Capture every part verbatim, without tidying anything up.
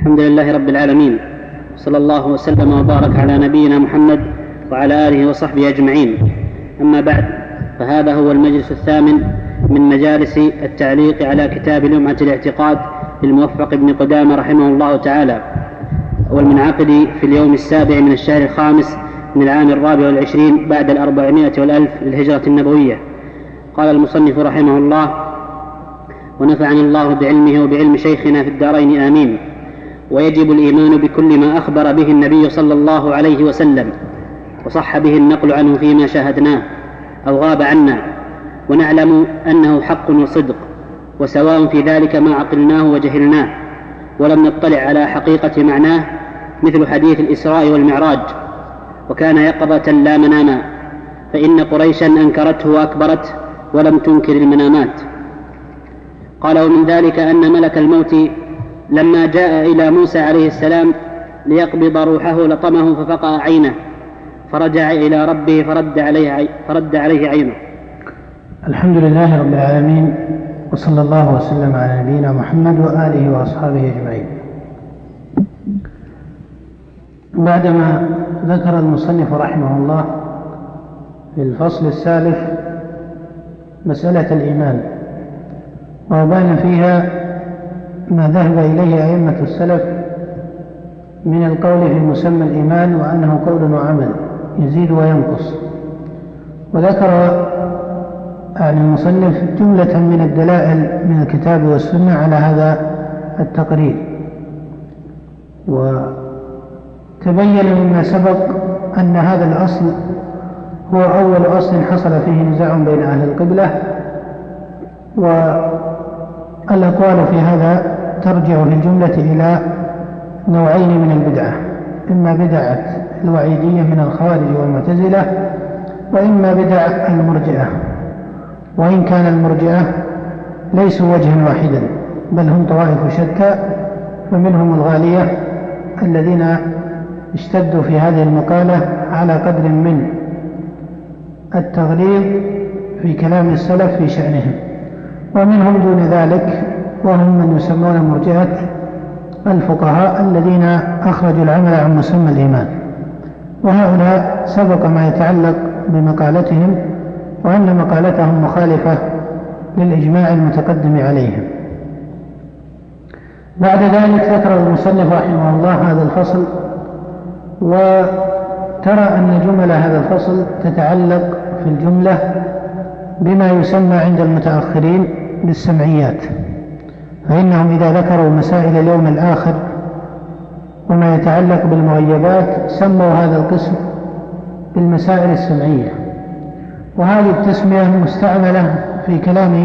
الحمد لله رب العالمين، صلى الله وسلم وبارك على نبينا محمد وعلى آله وصحبه أجمعين. أما بعد، فهذا هو المجلس الثامن من مجالس التعليق على كتاب لمعة الاعتقاد للموفق بن قدامة رحمه الله تعالى، والمنعقد في اليوم السابع من الشهر الخامس من العام الرابع والعشرين بعد الأربعمائة والألف للهجرة النبوية. قال المصنف رحمه الله: ونفعني الله بعلمه وبعلم شيخنا في الدارين آمين. ويجب الإيمان بكل ما أخبر به النبي صلى الله عليه وسلم وصح به النقل عنه فيما شاهدناه أو غاب عنا، ونعلم أنه حق وصدق، وسواء في ذلك ما عقلناه وجهلناه ولم نطلع على حقيقة معناه، مثل حديث الإسراء والمعراج، وكان يقظة لا مناما، فإن قريشا أنكرته وأكبرته ولم تنكر المنامات. قال: ومن ذلك أن ملك الموت لما جاء إلى موسى عليه السلام ليقبض روحه لطمه ففقع عينه، فرجع إلى ربه فرد عليه, فرد عليه عينه. الحمد لله رب العالمين، وصلى الله وسلم على نبينا محمد وآله وأصحابه أجمعين. بعدما ذكر المصنف رحمه الله في الفصل الثالث مسألة الإيمان، وبان فيها ما ذهب إليه أئمة السلف من القول في مسمى الإيمان، وأنه قول وعمل يزيد وينقص، وذكر عن المصنف جملة من الدلائل من الكتاب والسنة على هذا التقرير. وتبين مما سبق أن هذا الأصل هو أول أصل حصل فيه نزاع بين أهل القبلة، والأقوال في هذا ترجع في الجملة إلى نوعين من البدعة: إما بدعة الوعيدية من الخوارج والمعتزلة، وإما بدعة المرجئة. وإن كان المرجئة ليسوا وجها واحدا، بل هم طوائف شتى، فمنهم الغالية الذين اشتدوا في هذه المقالة على قدر من التغليظ في كلام السلف في شأنهم، ومنهم دون ذلك وهم من يسمون مرجئة الفقهاء الذين أخرجوا العمل عن مسمى الإيمان. وهؤلاء سبق ما يتعلق بمقالتهم، وأن مقالتهم مخالفة للإجماع المتقدم عليهم. بعد ذلك ذكر المصنف رحمه الله هذا الفصل، وترى أن جمل هذا الفصل تتعلق في الجملة بما يسمى عند المتأخرين بالسمعيات، فإنهم إذا ذكروا مسائل اليوم الآخر وما يتعلق بالمغيبات سموا هذا القسم بالمسائل السمعية. وهذه التسمية مستعملة في كلام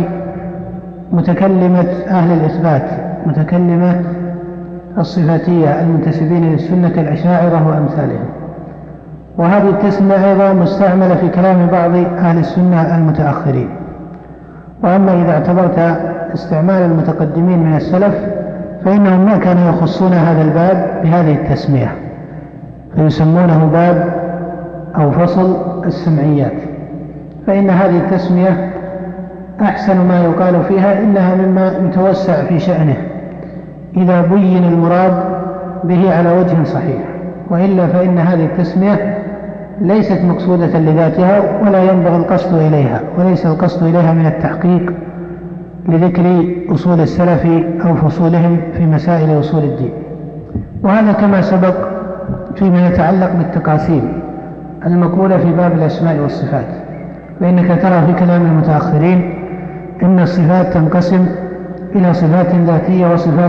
متكلمة أهل الإثبات، متكلمة الصفاتية المنتسبين للسنة كالأشاعرة وأمثالهم. وهذه التسمية أيضا مستعملة في كلام بعض أهل السنة المتأخرين. وأما إذا اعتبرت استعمال المتقدمين من السلف فإنهم ما كانوا يخصون هذا الباب بهذه التسمية، فيسمونه باب أو فصل السمعيات، فإن هذه التسمية أحسن ما يقال فيها، إنها مما يتوسع في شأنه إذا بين المراد به على وجه صحيح، وإلا فإن هذه التسمية ليست مقصودة لذاتها ولا ينبغي القصد إليها، وليس القصد إليها من التحقيق لذكر أصول السلف أو فصولهم في مسائل أصول الدين. وهذا كما سبق فيما يتعلق بالتقاسيم المقولة في باب الأسماء والصفات، فإنك ترى في كلام المتأخرين إن الصفات تنقسم إلى صفات ذاتية وصفات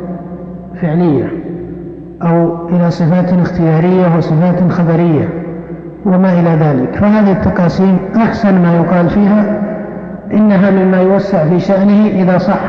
فعلية، أو إلى صفات اختيارية وصفات خبرية وما إلى ذلك. فهذه التقاسيم أحسن ما يقال فيها إنها مما يوسع في شأنه إذا صح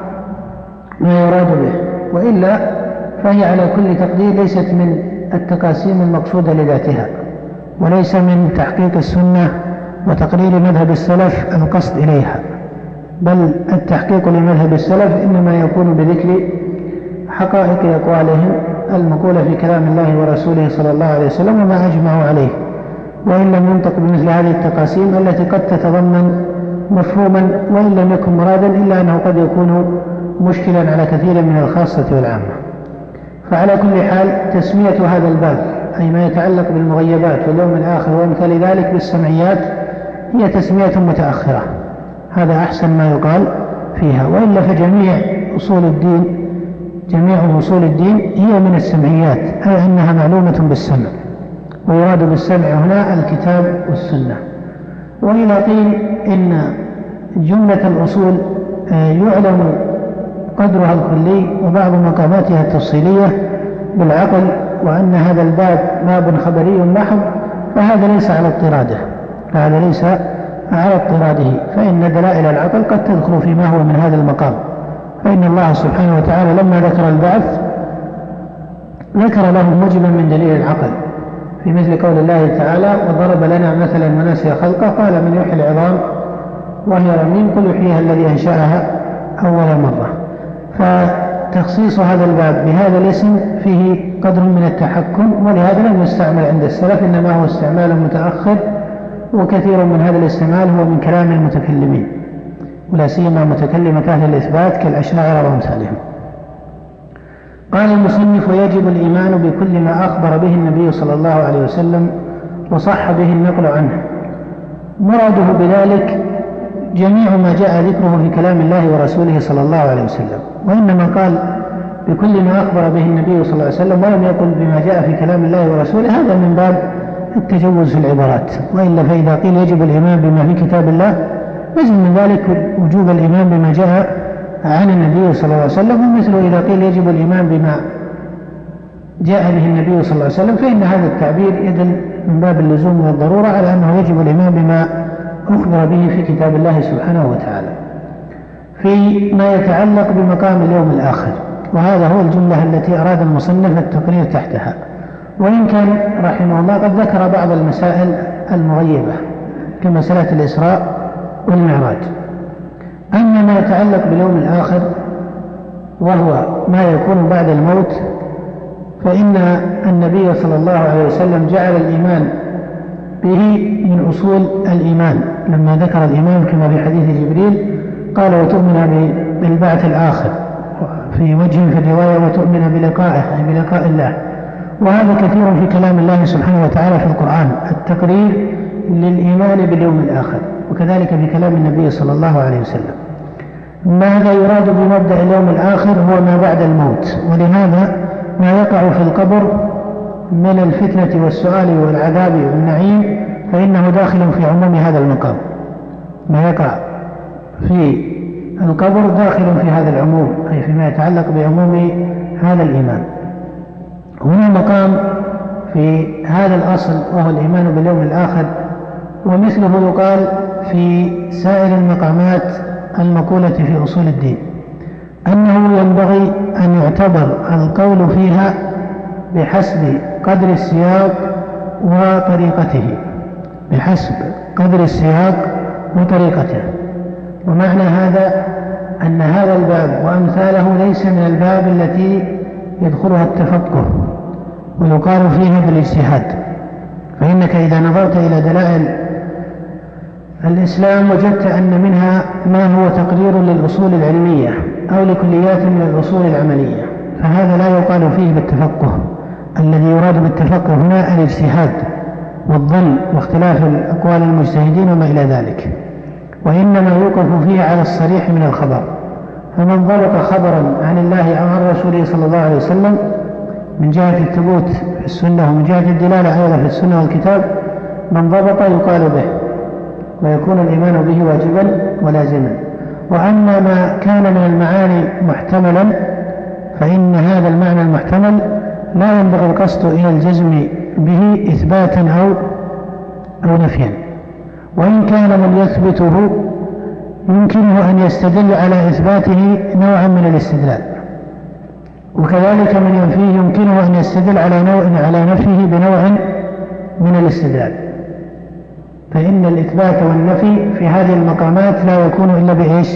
ما يراد به، وإلا فهي على كل تقدير ليست من التقاسيم المقصودة لذاتها، وليس من تحقيق السنة وتقرير مذهب السلف القصد إليها، بل التحقيق لمذهب السلف إنما يكون بذكر حقائق أقوالهم المقولة في كلام الله ورسوله صلى الله عليه وسلم وما أجمعوا عليه، وإن لم ينطق بمثل هذه التقاسيم التي قد تتضمن مفهوما وإن لم يكن مرادا، إلا أنه قد يكون مشكلا على كثير من الخاصة والعامة. فعلى كل حال تسمية هذا الباب أي ما يتعلق بالمغيبات واليوم الآخر وأمثال ذلك بالسمعيات هي تسمية متأخرة، هذا أحسن ما يقال فيها. وإلا فجميع أصول الدين جميع أصول الدين هي من السمعيات، أي أنها معلومة بالسمع، ويراد بالسمع هنا الكتاب والسنة. وإذا قيل إن جملة الأصول يعلم قدرها الكلي وبعض مقاماتها التفصيلية بالعقل، وأن هذا الباب باب خبري محض، فهذا ليس على اضطراده فهذا ليس على اضطراده فإن دلائل العقل قد تدخل فيما هو من هذا المقام. فإن الله سبحانه وتعالى لما ذكر البعث ذكر له موجبا من دليل العقل، في مثل قول الله تعالى: وضرب لنا مثلا ونسي خلقه قال من يحيي العظام وهي رميم قل يحييها الذي أنشأها أول مرة. فتخصيص هذا الباب بهذا الاسم فيه قدر من التحكم، ولهذا لم يستعمل عند السلف، إنما هو استعمال متأخر، وكثير من هذا الاستعمال هو من كلام المتكلمين، ولا سيما متكلمة أهل الإثبات كالأشاعرة وأمثالهم. قال المصنف: ويجب الإيمان بكل ما أخبر به النبي صلى الله عليه وسلم وصح به النقل عنه. مراده بذلك جميع ما جاء ذكره في كلام الله ورسوله صلى الله عليه وسلم، وإنما قال بكل ما أخبر به النبي صلى الله عليه وسلم ولم يقل بما جاء في كلام الله ورسوله، هذا من باب التجوز في العبارات. وإلا فإذا قيل يجب الإيمان بما في كتاب الله لازم من ذلك وجوب الإيمان بما جاء عن النبي صلى الله عليه وسلم، ومثل إذا قيل يجب الإيمان بما جاء به النبي صلى الله عليه وسلم، فإن هذا التعبير يدل من باب اللزوم والضرورة على أنه يجب الإيمان بما أخبر به في كتاب الله سبحانه وتعالى. في ما يتعلق بمقام اليوم الآخر، وهذا هو الجملة التي أراد المصنف التقرير تحتها، وإن كان رحمه الله قد ذكر بعض المسائل المغيبة كمسألة الإسراء والمعراج. أما ما يتعلق باليوم الآخر وهو ما يكون بعد الموت، فإن النبي صلى الله عليه وسلم جعل الإيمان به من أصول الإيمان، لما ذكر الإيمان كما في حديث جبريل قال: وتؤمن بالبعث الآخر، في وجه في الرواية: وتؤمن بلقائه أي بلقاء الله. وهذا كثير في كلام الله سبحانه وتعالى في القرآن، التقرير للإيمان باليوم الآخر، وكذلك في كلام النبي صلى الله عليه وسلم. ماذا يراد بمبدأ اليوم الآخر هو ما بعد الموت، ولهذا ما يقع في القبر من الفتنة والسؤال والعذاب والنعيم فإنه داخل في عموم هذا المقام. ما يقع في القبر داخل في هذا العموم، أي فيما يتعلق بعموم هذا الإيمان. هنا مقام في هذا الأصل وهو الإيمان باليوم الآخر، ومثله يقال في سائر المقامات المقولة في أصول الدين، أنه ينبغي أن يعتبر القول فيها بحسب قدر السياق وطريقته، بحسب قدر السياق وطريقته. ومعنى هذا أن هذا الباب وأمثاله ليس من الباب التي يدخلها التفقه ويقال فيها بالاجتهاد، فإنك إذا نظرت إلى دلائل الإسلام وجدت أن منها ما هو تقرير للأصول العلمية أو لكليات من الأصول العملية، فهذا لا يقال فيه بالتفقه. الذي يراد بالتفقه هنا الاجتهاد والظن واختلاف الأقوال المجتهدين وما إلى ذلك، وإنما يوقف فيه على الصريح من الخبر. فمن ضبط خبرا عن الله أو عن رسوله صلى الله عليه وسلم من جهة الثبوت في السنة ومن جهة الدلالة أيضا في السنة والكتاب، من ضبط يقال به ويكون الإيمان به واجبا ولازما. وأما ما كان من المعاني محتملا فإن هذا المعنى المحتمل لا ينبغي القصد إلى الجزم به إثباتا أو أو نفيا، وإن كان من يثبته يمكنه أن يستدل على إثباته نوعا من الاستدلال، وكذلك من ينفيه يمكنه أن يستدل على نوع على نفيه بنوع من الاستدلال. فإن الإثبات والنفي في هذه المقامات لا يكون إلا بإيش؟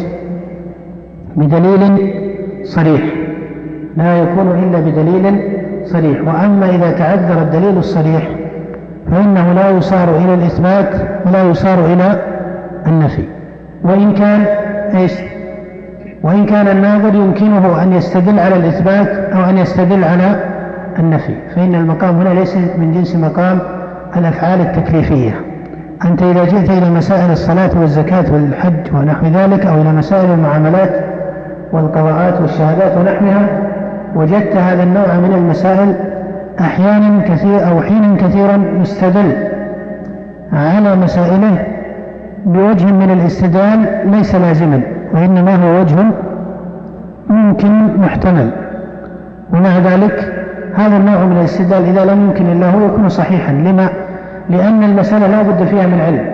بدليل صريح، لا يكون إلا بدليل صريح. وأما إذا تعذر الدليل الصريح فإنه لا يصار إلى الإثبات ولا يصار إلى النفي، وإن كان إيش؟ وإن كان الناظر يمكنه أن يستدل على الإثبات أو أن يستدل على النفي، فإن المقام هنا ليس من جنس مقام الأفعال التكليفية. أنت إذا جئت إلى مسائل الصلاة والزكاة والحج ونحو ذلك، أو إلى مسائل المعاملات والقضاءات والشهادات ونحوها، وجدت هذا النوع من المسائل أحيانا كثير أو حينا كثيرا يستدل على مسائله بوجه من الاستدلال ليس لازما، وإنما هو وجه ممكن محتمل، ومع ذلك هذا النوع من الاستدلال إذا لم يمكن إلا هو يكون صحيحا. لما؟ لأن المسألة لا بد فيها من علم،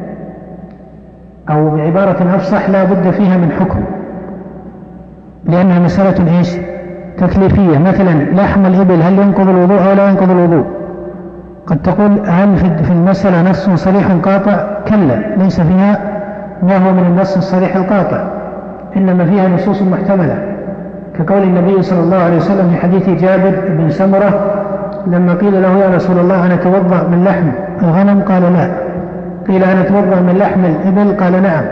أو بعبارة أفصح لا بد فيها من حكم، لأنها مسألة إيش؟ تكليفية. مثلا لحم الإبل هل ينقض الوضوء أو لا ينقض الوضوء؟ قد تقول هل في المسألة نص صريح قاطع؟ كلا، ليس فيها ما هو من النص الصريح القاطع، إنما فيها نصوص محتملة، كقول النبي صلى الله عليه وسلم في حديث جابر بن سمرة لما قيل له يا رسول الله أنا أتوضأ من لحم الغنم؟ قال لا. قيل أنا أتوضأ من لحم الإبل؟ قال نعم.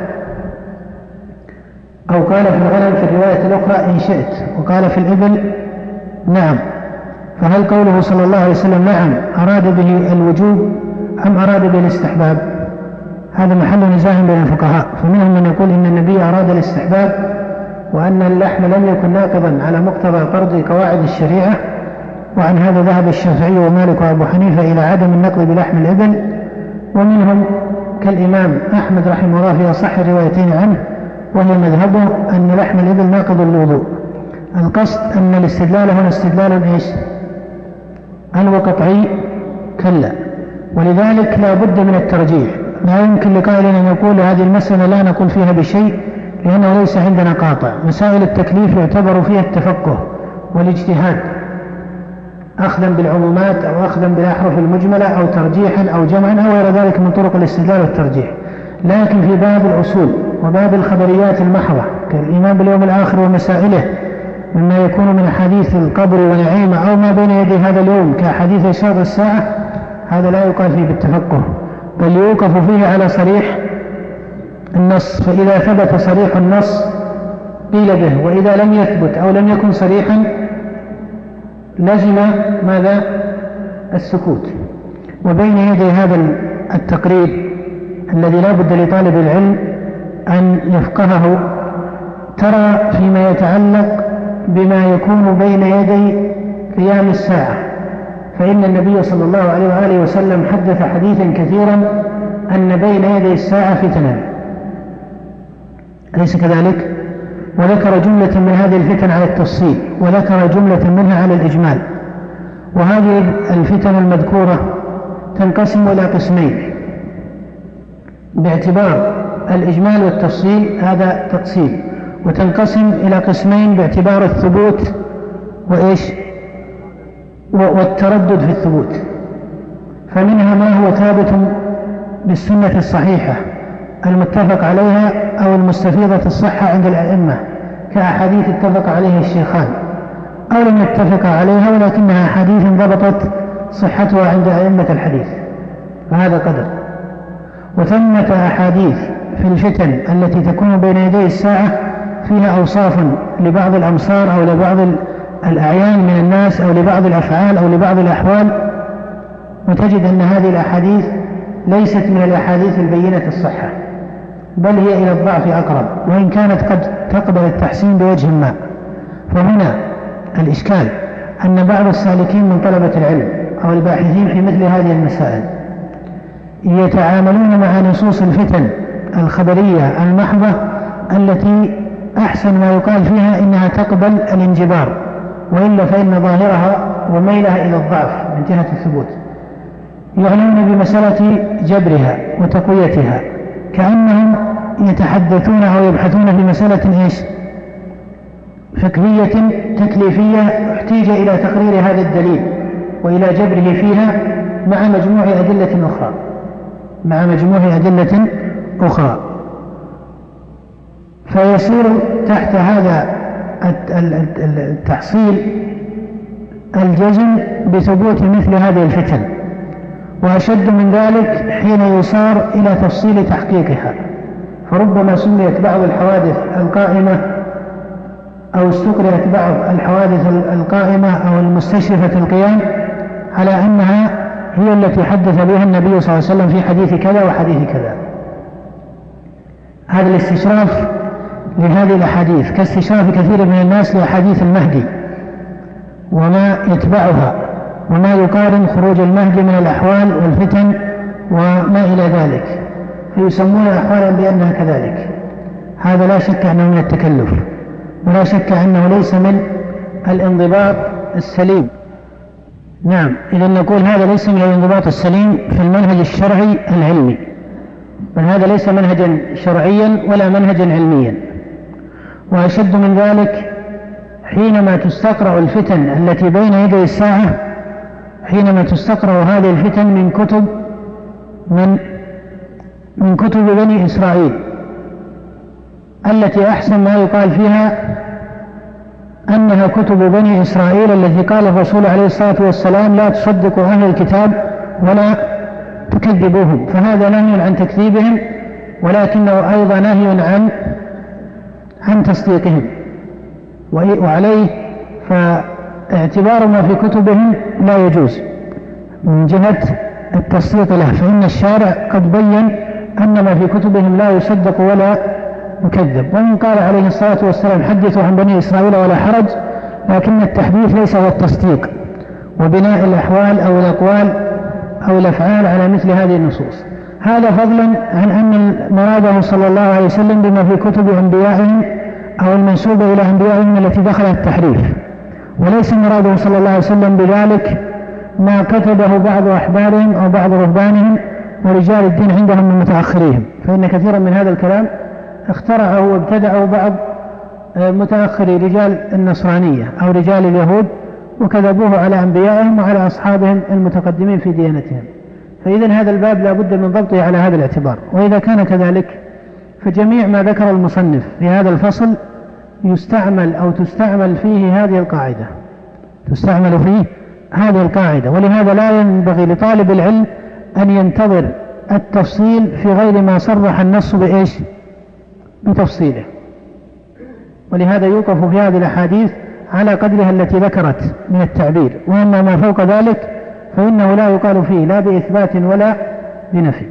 أو قال في الغنم في الرواية الأخرى إن شئت، وقال في الإبل نعم. فهل قوله صلى الله عليه وسلم نعم أراد به الوجوب أم أراد به الاستحباب؟ هذا محل نزاع بين الفقهاء، فمنهم من يقول إن النبي أراد الاستحباب، وأن اللحم لم يكن ناقضا على مقتضى فرض قواعد الشريعة، وعن هذا ذهب الشافعي ومالك وأبو حنيفة إلى عدم النقض بلحم الإبل. ومنهم كالإمام أحمد رحمه الله في أصح الروايتين عنه، وهي مذهبه أن لحم الإبل ناقض للوضوء. القصد أن الاستدلال هنا استدلال إيش؟ هل هو قطعي؟ كلا. ولذلك لا بد من الترجيح، لا يمكن لقائل أن يقول هذه المسألة لا نقول فيها بشيء لأنه ليس عندنا قاطع. مسائل التكليف يعتبر فيها التفقه والاجتهاد، أخذا بالعمومات أو أخذا بالأحرف المجملة أو ترجيحا أو جمعا أو غير ذلك من طرق الاستدلال والترجيح. لكن في باب الأصول وباب الخبريات المحضة كالإيمان باليوم الآخر ومسائله مما يكون من أحاديث القبر ونعيمه أو ما بين يدي هذا اليوم كأحاديث إشراط الساعة، هذا لا يقال فيه بالتفقه، بل يوقف فيه على صريح النص. فإذا ثبت صريح النص قيل به، وإذا لم يثبت أو لم يكن صريحا لزم ماذا؟ السكوت. وبين يدي هذا التقريب الذي لا بد لطالب العلم أن يفقهه، ترى فيما يتعلق بما يكون بين يدي قيام الساعة، فإن النبي صلى الله عليه وآله وسلم حدث حديثا كثيرا أن بين يدي الساعة فتنا، أليس كذلك؟ وذكر جملة من هذه الفتن على التفصيل، وذكر جملة منها على الإجمال. وهذه الفتن المذكورة تنقسم إلى قسمين باعتبار الإجمال والتفصيل، هذا تقسيم، وتنقسم إلى قسمين باعتبار الثبوت وإيش؟ والتردد في الثبوت. فمنها ما هو ثابت بالسنة الصحيحة المتفق عليها أو المستفيضة الصحة عند الأئمة كأحاديث اتفق عليها الشيخان، أو لم يتفق عليها ولكنها أحاديث ضبطت صحتها عند أئمة الحديث، فهذا قدر. وثمة أحاديث في الفتن التي تكون بين يدي الساعة فيها أوصاف لبعض الأمصار أو لبعض الأعيان من الناس أو لبعض الأفعال أو لبعض الأحوال، وتجد أن هذه الأحاديث ليست من الأحاديث البينة الصحة، بل هي إلى الضعف أقرب، وإن كانت قد تقبل التحسين بوجه ما. فهنا الإشكال أن بعض السالكين من طلبة العلم أو الباحثين في مثل هذه المسائل يتعاملون مع نصوص الفتن الخبرية المحضة التي أحسن ما يقال فيها إنها تقبل الانجبار، وإلا فإن ظاهرها وميلها إلى الضعف من جهة الثبوت، يعنون بمسألة جبرها وتقويتها، كأنهم يتحدثون أو يبحثون في مسألة إيش؟ فقهية تكليفية احتيج إلى تقرير هذا الدليل وإلى جبره فيها مع مجموع أدلة أخرى مع مجموع أدلة أخرى فيصير تحت هذا التحصيل الجزم بثبوت مثل هذه الفتن، وأشد من ذلك حين يصار إلى تفصيل تحقيقها. فربما سميت بعض الحوادث القائمة أو استقرأت بعض الحوادث القائمة أو المستشرفة القيام على أنها هي التي حدث بها النبي صلى الله عليه وسلم في حديث كذا وحديث كذا. هذا الاستشراف لهذه الأحاديث كاستشراف كثير من الناس لأحاديث المهدي وما يتبعها وما يقارن خروج المهدي من الأحوال والفتن وما إلى ذلك، فيسمون أحوالا بأنها كذلك. هذا لا شك أنه من التكلف، ولا شك أنه ليس من الانضباط السليم. نعم، إذا نقول هذا ليس من الانضباط السليم في المنهج الشرعي العلمي، بل هذا ليس منهجا شرعيا ولا منهجا علميا. وأشد من ذلك حينما تستقرأ الفتن التي بين يدي الساعة، حينما تستقرأ هذه الفتن من كتب من من كتب بني إسرائيل التي أحسن ما يقال فيها أنها كتب بني إسرائيل التي قال الرسول عليه الصلاة والسلام لا تصدقوا أهل الكتاب ولا تكذبوهم، فهذا نهي عن تكذيبهم ولكنه أيضا نهي عن عن تصديقهم. وعليه فاعتبار ما في كتبهم لا يجوز من جهة التصديق له، فإن الشارع قد بين أن ما في كتبهم لا يصدق ولا يكذب. ومن قال عليه الصلاة والسلام حدثوا عن بني إسرائيل ولا حرج، لكن التحديث ليس هو التصديق وبناء الأحوال أو الأقوال أو الأفعال على مثل هذه النصوص. هذا فضلا عن أن مراده صلى الله عليه وسلم بما في كتب أنبيائهم أو المنسوبة إلى أنبيائهم التي دخلت التحريف، وليس مراده صلى الله عليه وسلم بذلك ما كتبه بعض أحبارهم أو بعض رهبانهم ورجال الدين عندهم من متأخريهم، فإن كثيرا من هذا الكلام اخترعه وابتدعه بعض متأخري رجال النصرانية أو رجال اليهود وكذبوه على أنبيائهم وعلى أصحابهم المتقدمين في ديانتهم. فإذا هذا الباب لا بد من ضبطه على هذا الاعتبار. وإذا كان كذلك فجميع ما ذكر المصنف في هذا الفصل يستعمل أو تستعمل فيه هذه القاعدة تستعمل فيه هذه القاعدة ولهذا لا ينبغي لطالب العلم أن ينتظر التفصيل في غير ما صرح النص بإيش بتفصيله، ولهذا يوقف في هذه الأحاديث على قدرها التي ذكرت من التعبير، وأما ما فوق ذلك فإنه لا يقال فيه لا بإثبات ولا بنفي.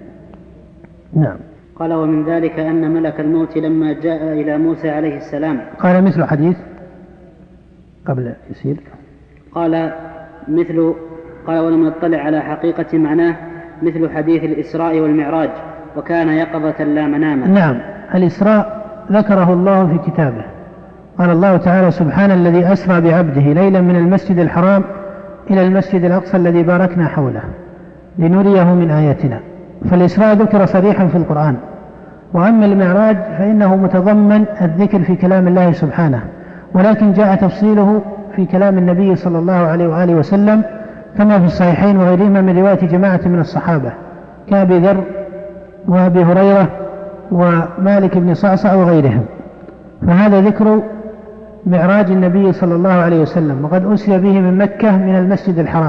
نعم. قال ومن ذلك أن ملك الموت لما جاء إلى موسى عليه السلام قال مثل حديث قبل يسير قال مثل قال ولم نطلع على حقيقة معناه مثل حديث الإسراء والمعراج وكان يقظة لا مناما. نعم، الإسراء ذكره الله في كتابه، قال الله تعالى سبحان الذي أسرى بعبده ليلا من المسجد الحرام إلى المسجد الأقصى الذي باركنا حوله لنريه من آياتنا. فالإسراء ذكر صريحا في القرآن، وأما المعراج فإنه متضمن الذكر في كلام الله سبحانه، ولكن جاء تفصيله في كلام النبي صلى الله عليه وآله وسلم كما في الصحيحين وغيرهما من رواية جماعة من الصحابة كأبي ذر وأبي هريرة ومالك بن صعصع وغيرهم. فهذا ذكر معراج النبي صلى الله عليه وسلم، وقد أسري به من مكة من المسجد الحرام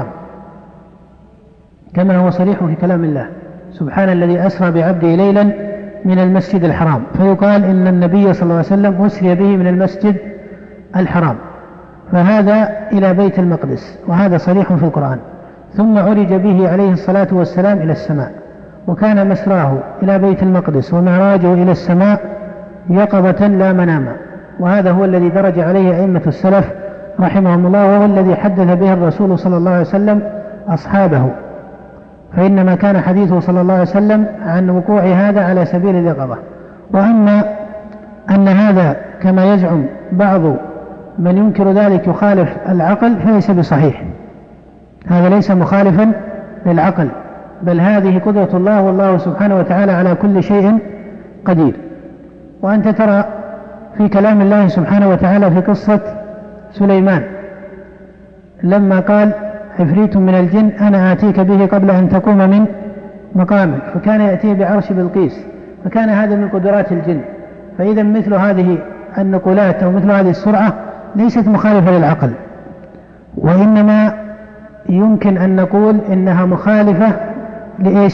كما هو صريح في كلام الله سبحان الذي أسرى بعبده ليلا من المسجد الحرام، فيقال إن النبي صلى الله عليه وسلم أسري به من المسجد الحرام فهذا إلى بيت المقدس، وهذا صريح في القرآن. ثم عرج به عليه الصلاة والسلام إلى السماء، وكان مسراه إلى بيت المقدس ومعراجه إلى السماء يقظة لا مناما، وهذا هو الذي درج عليه أئمة السلف رحمهم الله، وهو الذي حدث به الرسول صلى الله عليه وسلم أصحابه، فإنما كان حديثه صلى الله عليه وسلم عن وقوع هذا على سبيل اليقظة. وأما أن هذا كما يزعم بعض من ينكر ذلك يخالف العقل فليس بصحيح، هذا ليس مخالفا للعقل، بل هذه قدرة الله والله سبحانه وتعالى على كل شيء قدير. وأنت ترى في كلام الله سبحانه وتعالى في قصة سليمان لما قال عفريت من الجن أنا آتيك به قبل أن تقوم من مقامك، فكان يأتيه بعرش بلقيس، فكان هذا من قدرات الجن. فإذا مثل هذه النقولات أو مثل هذه السرعة ليست مخالفة للعقل، وإنما يمكن أن نقول إنها مخالفة لإيش؟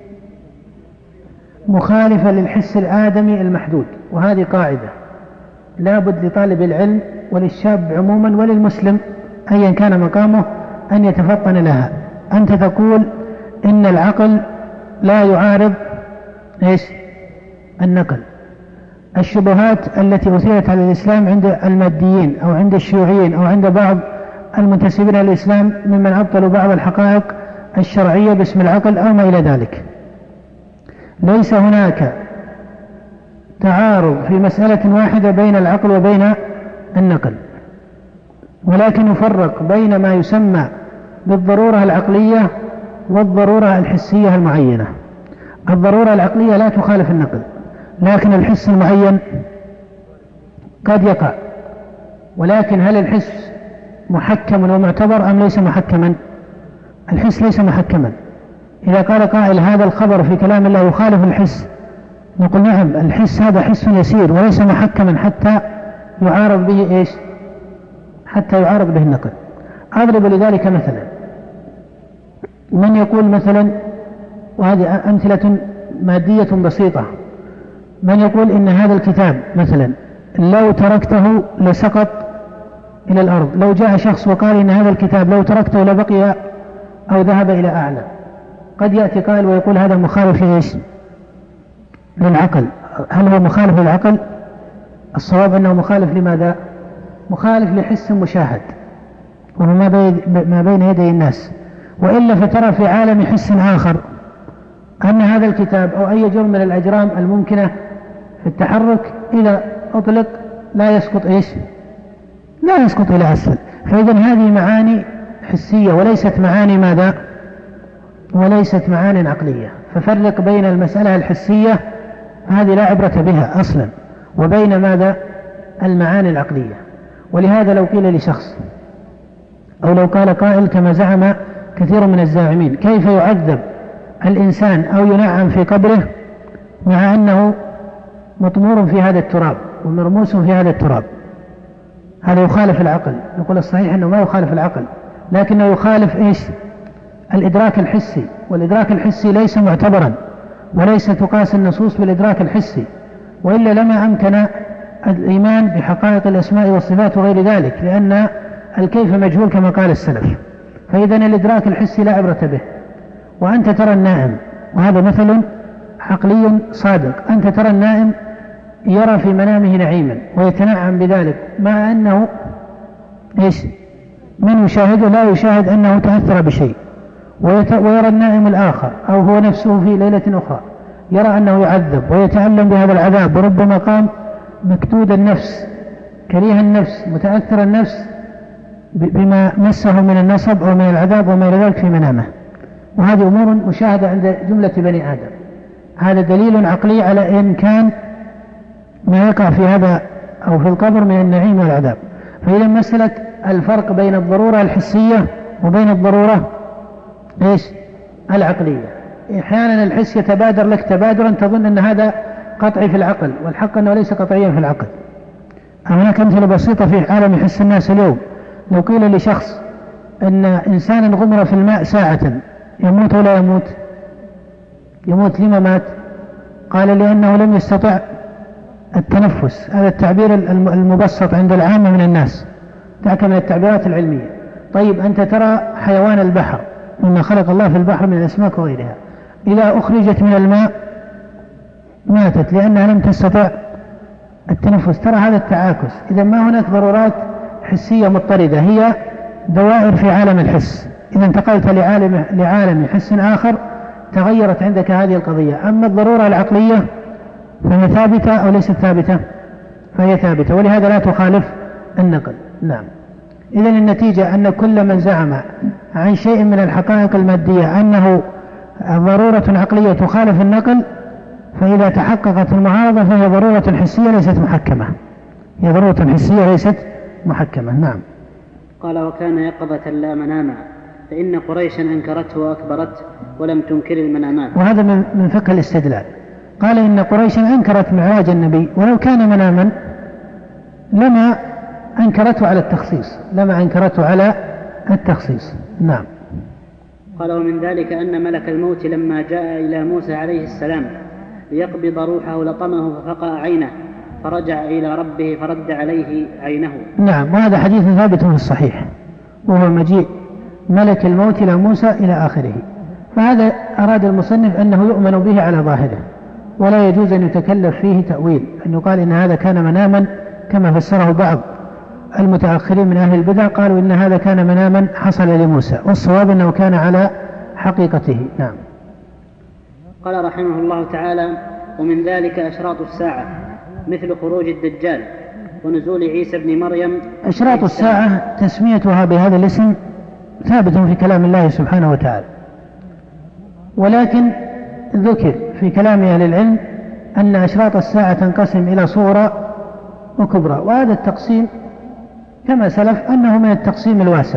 مخالفة للحس الآدمي المحدود، وهذه قاعدة لابد لطالب العلم وللشاب عموما وللمسلم أيا كان مقامه أن يتفطن لها. أنت تقول إن العقل لا يعارض إيش؟ النقل. الشبهات التي أثيرت على الإسلام عند الماديين أو عند الشيوعيين أو عند بعض المنتسبين للإسلام ممن أبطلوا بعض الحقائق الشرعية باسم العقل أو ما إلى ذلك، ليس هناك تعارض في مسألة واحدة بين العقل وبين النقل، ولكن يفرق بين ما يسمى بالضرورة العقلية والضرورة الحسية المعينة. الضرورة العقلية لا تخالف النقل، لكن الحس المعين قد يقع. ولكن هل الحس محكم ومعتبر أم ليس محكما؟ الحس ليس محكما. إذا قال قائل هذا الخبر في كلام الله يخالف الحس، نقول نعم، الحس هذا حس يسير وليس محكما حتى يعارض به إيش؟ حتى يعارض به النقل. أضرب لذلك مثلا، من يقول مثلا، وهذه أمثلة مادية بسيطة، من يقول إن هذا الكتاب مثلا لو تركته لسقط إلى الأرض، لو جاء شخص وقال إن هذا الكتاب لو تركته لبقي أو ذهب إلى أعلى، قد يأتي قائل ويقول هذا مخالف إيش؟ للعقل. هل هو مخالف للعقل؟ الصواب أنه مخالف لماذا؟ مخالف لحس مشاهد وهو ما بين يدي الناس. وإلا فترى في عالم حس آخر أن هذا الكتاب أو أي جرم من الأجرام الممكنة في التحرك إذا أطلق لا يسقط إيش؟ لا يسقط إلى أسفل. فإذن هذه معاني حسية وليست معاني ماذا؟ وليست معاني عقلية. ففرق بين المسألة الحسية هذه لا عبرة بها أصلا وبين ماذا؟ المعاني العقلية. ولهذا لو قيل لشخص أو لو قال قائل كما زعم كثير من الزاعمين كيف يعذب الإنسان أو ينعم في قبره مع أنه مطمور في هذا التراب ومرموس في هذا التراب، هذا يخالف العقل. نقول الصحيح أنه ما يخالف العقل، لكنه يخالف إيش؟ الإدراك الحسي، والإدراك الحسي ليس معتبرا وليس تقاس النصوص بالإدراك الحسي، وإلا لما أمكن الإيمان بحقائق الأسماء والصفات وغير ذلك، لأن الكيف مجهول كما قال السلف. فإذا الإدراك الحسي لا عبرة به. وأنت ترى النائم، وهذا مثل عقلي صادق، أنت ترى النائم يرى في منامه نعيما ويتنعم بذلك، مع أنه إيش؟ من يشاهده لا يشاهد أنه تأثر بشيء. ويرى النائم الآخر أو هو نفسه في ليلة أخرى يرى أنه يعذب ويتألم بهذا العذاب، وربما قام مكتود النفس كريه النفس متأثر النفس بما مسه من النصب أو من العذاب وما إلى ذلك في منامه. وهذه أمور مشاهدة عند جملة بني آدم. هذا دليل عقلي على إمكان ما يقع في هذا أو في القبر من النعيم والعذاب. فإذا مسألة الفرق بين الضرورة الحسية وبين الضرورة إيش؟ العقلية. أحيانا الحس يتبادر لك تبادرا تظن أن هذا قطعي في العقل، والحق أنه ليس قطعيا في العقل. هناك أمثلة بسيطة في عالم يحس الناس اليوم. لو قيل لشخص أن إنسانا غمر في الماء ساعة يموت ولا يموت؟ يموت. لما مات؟ قال لأنه لم يستطع التنفس. هذا التعبير المبسط عند العامة من الناس، دعك من التعبيرات العلمية. طيب أنت ترى حيوان البحر مما خلق الله في البحر من الأسماك وغيرها، إذا أخرجت من الماء ماتت لأنها لم تستطع التنفس. ترى هذا التعاكس. إذا ما هناك ضرورات حسية مضطردة، هي دوائر في عالم الحس. إذا انتقلت لعالم لعالم حس آخر تغيرت عندك هذه القضية. أما الضرورة العقلية فهي ثابتة أو ليست ثابتة؟ فهي ثابتة، ولهذا لا تخالف النقل. نعم. إذن النتيجة أن كل من زعم عن شيء من الحقائق المادية أنه ضرورة عقلية تخالف النقل، فإذا تحققت المعارضة فهي ضرورة حسية ليست محكمة، هي ضرورة حسية ليست محكمة. نعم. قال وكان يقظة لا مناما، فإن قريشا أنكرته وأكبرت ولم تنكر المنامات. وهذا من فقه الاستدلال. قال إن قريشا أنكرت معراج النبي، ولو كان مناما لما أنكرته على التخصيص، لما أنكرته على التخصيص. نعم. قال ومن ذلك أن ملك الموت لما جاء إلى موسى عليه السلام ليقبض روحه لطمه ففقأ عينه، فرجع إلى ربه فرد عليه عينه. نعم، وهذا حديث ثابت في الصحيح، وهو مجيء ملك الموت إلى موسى إلى آخره. فهذا أراد المصنف أنه يؤمن به على ظاهره، ولا يجوز أن يتكلف فيه تأويل، أن يقال إن هذا كان مناما كما فسره بعض المتأخرين من أهل البدع، قالوا إن هذا كان مناما حصل لموسى، والصواب أنه كان على حقيقته. نعم. قال رحمه الله تعالى: ومن ذلك أشراط الساعة مثل خروج الدجال ونزول عيسى بن مريم. أشراط الساعة تسميتها بهذا الاسم ثابت في كلام الله سبحانه وتعالى، ولكن ذكر في كلام أهل العلم أن أشراط الساعة تنقسم إلى صغرى وكبرى، وهذا التقسيم كما سلف أنه من التقسيم الواسع،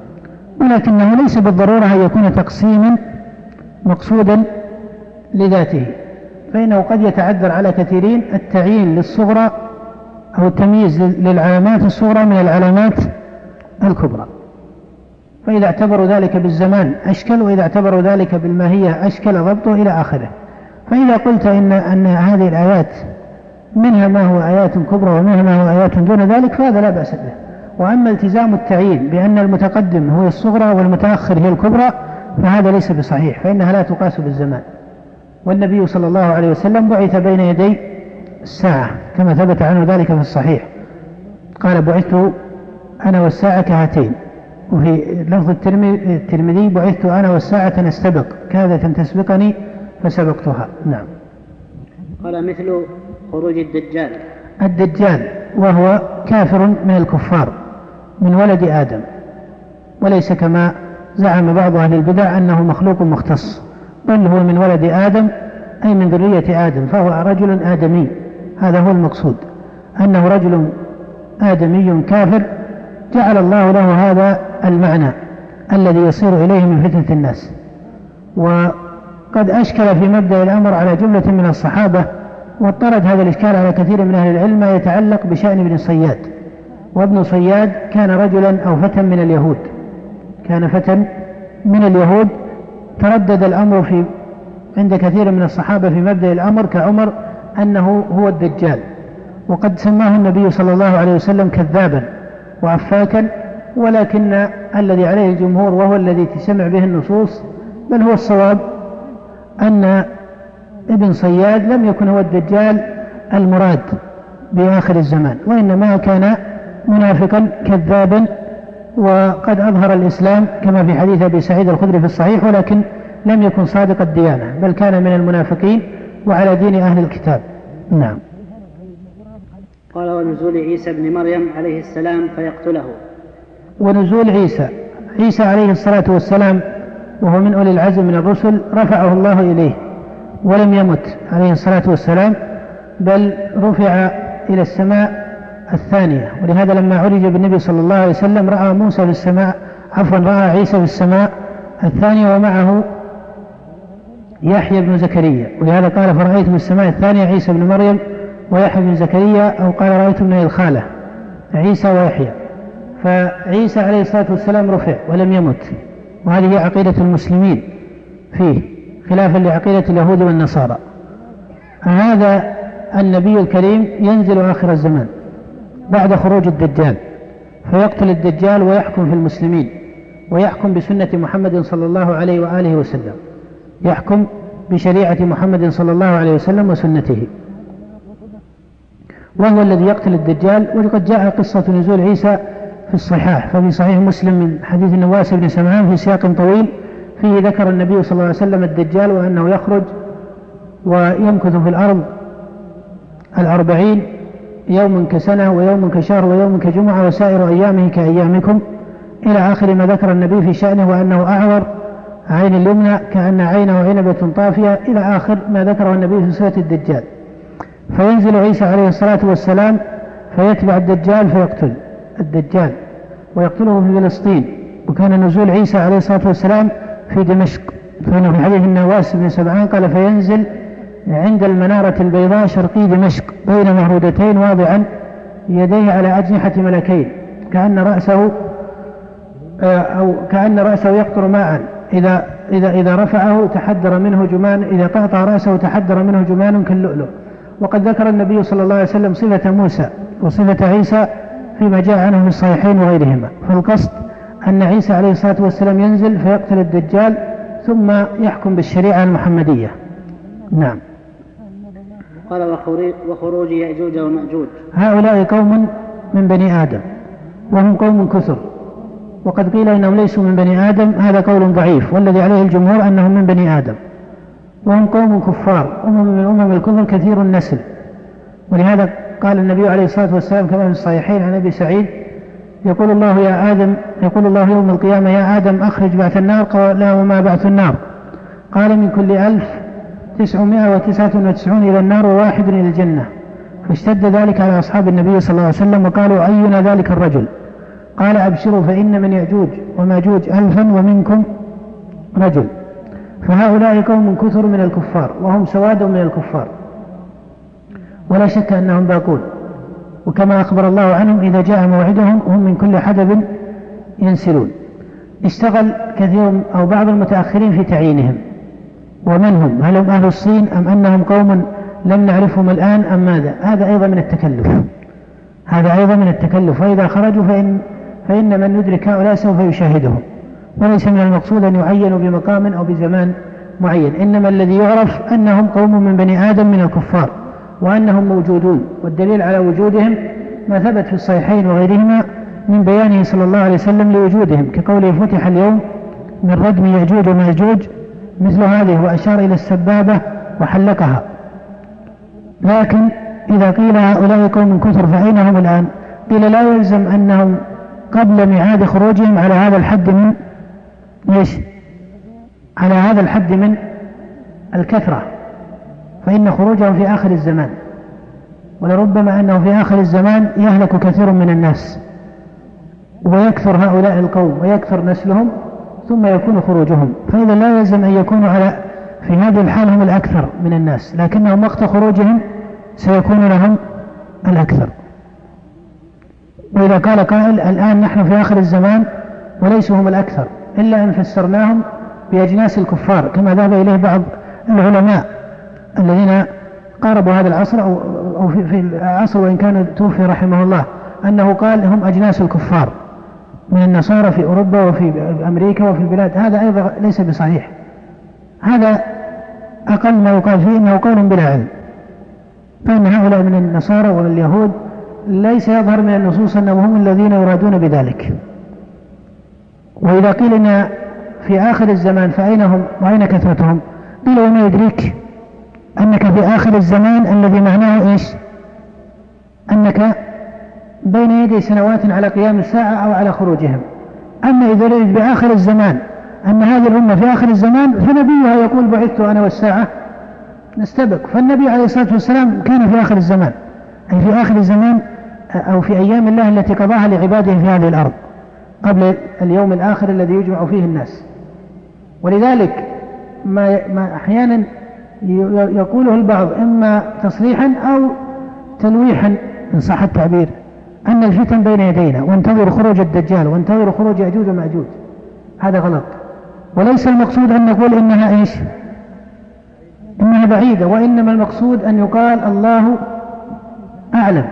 ولكنه ليس بالضرورة أن يكون تقسيما مقصودا لذاته، فإنه قد يتعذر على كثيرين التعيين للصغرى أو التمييز للعلامات الصغرى من العلامات الكبرى، فإذا اعتبروا ذلك بالزمان أشكل، وإذا اعتبروا ذلك بالماهية أشكل ضبطه إلى آخره. فإذا قلت إن, أن هذه الآيات منها ما هو آيات كبرى ومنها ما هو آيات دون ذلك فهذا لا بأس به. وأما التزام التعيين بأن المتقدم هو الصغرى والمتأخر هي الكبرى فهذا ليس بصحيح، فإنها لا تقاس بالزمان. والنبي صلى الله عليه وسلم بعث بين يدي الساعة كما ثبت عنه ذلك في الصحيح، قال: بعثت أنا والساعة كهاتين. وفي لفظ الترمذي: بعثت أنا والساعة نستبق كادت تسبقني فسبقتها. نعم. قال: مثل خروج الدجال. الدجال وهو كافر من الكفار من ولد آدم، وليس كما زعم بعض أهل البدع أنه مخلوق مختص، بل هو من ولد آدم أي من ذرية آدم، فهو رجل آدمي. هذا هو المقصود، أنه رجل آدمي كافر جعل الله له هذا المعنى الذي يصير إليه من فتنة الناس. وقد أشكل في مبدأ الأمر على جملة من الصحابة، واضطرد هذا الإشكال على كثير من أهل العلم ما يتعلق بشأن ابن صياد. وابن صياد كان رجلا أو فتى من اليهود، كان فتى من اليهود تردد الأمر في عند كثير من الصحابة في مبدأ الأمر كعمر أنه هو الدجال، وقد سماه النبي صلى الله عليه وسلم كذابا وعفاكا، ولكن الذي عليه الجمهور وهو الذي تسمع به النصوص بل هو الصواب أن ابن صياد لم يكن هو الدجال المراد بآخر الزمان، وإنما كان منافقا كذابا وقد أظهر الإسلام كما في حديث أبي سعيد الخدري في الصحيح، ولكن لم يكن صادق الديانة بل كان من المنافقين وعلى دين أهل الكتاب. نعم. قال: ونزول عيسى بن مريم عليه السلام فيقتله. ونزول عيسى عيسى عليه الصلاة والسلام وهو من أولي العزم من الرسل رفعه الله إليه ولم يمت عليه الصلاة والسلام، بل رفع إلى السماء الثانية. ولهذا لما عرج بالنبي صلى الله عليه وسلم رأى موسى في السماء عفوا رأى عيسى في السماء الثانية ومعه يحيى بن زكريا، ولهذا قال: فرأيت في السماء الثانية عيسى بن مريم ويحيى بن زكريا، أو قال: رأيت ابن الخالة عيسى ويحيى. فعيسى عليه الصلاة والسلام رفع ولم يمت، وهذه هي عقيدة المسلمين فيه خلافا لعقيدة اليهود والنصارى. هذا النبي الكريم ينزل آخر الزمان بعد خروج الدجال فيقتل الدجال ويحكم في المسلمين، ويحكم بسنة محمد صلى الله عليه وآله وسلم، يحكم بشريعة محمد صلى الله عليه وسلم وسنته، وهو الذي يقتل الدجال. وقد جاء قصة نزول عيسى في الصحاح، ففي صحيح مسلم من حديث النواس بن سمعان في سياق طويل فيه ذكر النبي صلى الله عليه وسلم الدجال وأنه يخرج ويمكث في الأرض الأربعين يوم كسنة ويوم كشهر ويوم كجمعة وسائر أيامه كأيامكم، إلى آخر ما ذكر النبي في شأنه، وأنه أعور عين اليمنى كأن عينه عنبة طافية، إلى آخر ما ذكره النبي في صفة الدجال. فينزل عيسى عليه الصلاة والسلام فيتبع الدجال فيقتل الدجال ويقتله في فلسطين. وكان نزول عيسى عليه الصلاة والسلام في دمشق، فإنه في حديث النواس بن سمعان قال: فينزل عند المنارة البيضاء شرقي دمشق بين مهرودتين واضعا يديه على أجنحة ملكين كأن رأسه أو كأن رأسه يقطر ماء، إذا إذا إذا رفعه تحدر منه جمان، إذا قطع رأسه تحدر منه جمان كاللؤلؤ، وقد ذكر النبي صلى الله عليه وسلم صفة موسى وصفة عيسى فيما جاء عنه في الصحيحين وغيرهما. فالقصد أن عيسى عليه الصلاة والسلام ينزل فيقتل الدجال ثم يحكم بالشريعة المحمدية. نعم. قال وخروج يأجوج ومأجوج. هؤلاء قوم من بني آدم وهم قوم كثر، وقد قيل إنهم ليسوا من بني آدم، هذا قول ضعيف، والذي عليه الجمهور أنهم من بني آدم، وهم قوم كفار، أمم من أمم الكفر كثير النسل. ولهذا قال النبي عليه الصلاة والسلام كما في الصحيحين عن أبي سعيد يقول الله يا آدم يقول الله يوم القيامة يا آدم أخرج بعث النار. قال لا وما بعث النار؟ قال من كل ألف تسعمائة وتسعة وتسعون إلى النار وواحد إلى الجنة. فاشتد ذلك على أصحاب النبي صلى الله عليه وسلم وقالوا أينا ذلك الرجل؟ قال أبشروا فإن من يأجوج وماجوج ألفا ومنكم رجل. فهؤلاء قوم كثر من الكفار وهم سواد من الكفار، ولا شك أنهم باقون، وكما أخبر الله عنهم إذا جاء موعدهم هم من كل حدب ينسلون. اشتغل كثير أو بعض المتأخرين في تعيينهم، ومن هم؟ هل هم أهل الصين أم أنهم قوم لم نعرفهم الآن أم ماذا؟ هذا أيضا من التكلف، هذا أيضا من التكلف. وإذا خرجوا فإن, فإن من يدرك هؤلاء سوف يشاهدهم، وليس من المقصود أن يعينوا بمقام أو بزمان معين، إنما الذي يعرف أنهم قوم من بني آدم من الكفار وأنهم موجودون. والدليل على وجودهم ما ثبت في الصحيحين وغيرهما من بيانه صلى الله عليه وسلم لوجودهم، كقوله فتح اليوم من ردم يأجوج ومأجوج مثل هذه، وأشار إلى السبابة وحلقها. لكن إذا قيل هؤلاء قوم كثر فأين هم الآن؟ قيل لا يلزم أنهم قبل ميعاد خروجهم على هذا الحد من إيش؟ على هذا الحد من الكثرة، فإن خروجهم في آخر الزمان، ولربما أنه في آخر الزمان يهلك كثير من الناس ويكثر هؤلاء القوم ويكثر نسلهم ثم يكون خروجهم، فإذا لا يلزم أن يكونوا على في هذه الحال هم الأكثر من الناس، لكنهم وقت خروجهم سيكون لهم الأكثر. وإذا قال قائل الآن نحن في آخر الزمان وليسوا هم الأكثر، إلا أن فسرناهم بأجناس الكفار كما ذهب إليه بعض العلماء الذين قاربوا هذا العصر أو في العصر وإن كان توفي رحمه الله، أنه قال هم أجناس الكفار من النصارى في أوروبا وفي أمريكا وفي البلاد. هذا أيضا ليس بصحيح، هذا أقل ما يقال فيه إنه قول بلا علم، فإن هؤلاء من النصارى ومن اليهود ليس يظهر من النصوص أنهم هم الذين يرادون بذلك. وإذا قيل إن في آخر الزمان فأين هم وأين كثرتهم؟ قيل وما يدريك أنك في آخر الزمان الذي معناه إيش؟ أنك بين يدي سنوات على قيام الساعة أو على خروجهم. أما إذا رأيت بآخر الزمان أن هذه الأمة في آخر الزمان فنبيها يقول بعثت أنا والساعة نستبق، فالنبي عليه الصلاة والسلام كان في آخر الزمان، أي في آخر الزمان أو في أيام الله التي قضاها لعباده في هذه الأرض قبل اليوم الآخر الذي يجمع فيه الناس. ولذلك ما, ما أحيانا يقوله البعض إما تصريحا أو تلويحا إن صح التعبير أن الفتن بين يدينا وانتظر خروج الدجال وانتظر خروج يأجوج ومأجوج، هذا غلط. وليس المقصود أن نقول إنها إيش؟ إنها بعيدة، وإنما المقصود أن يقال الله أعلم،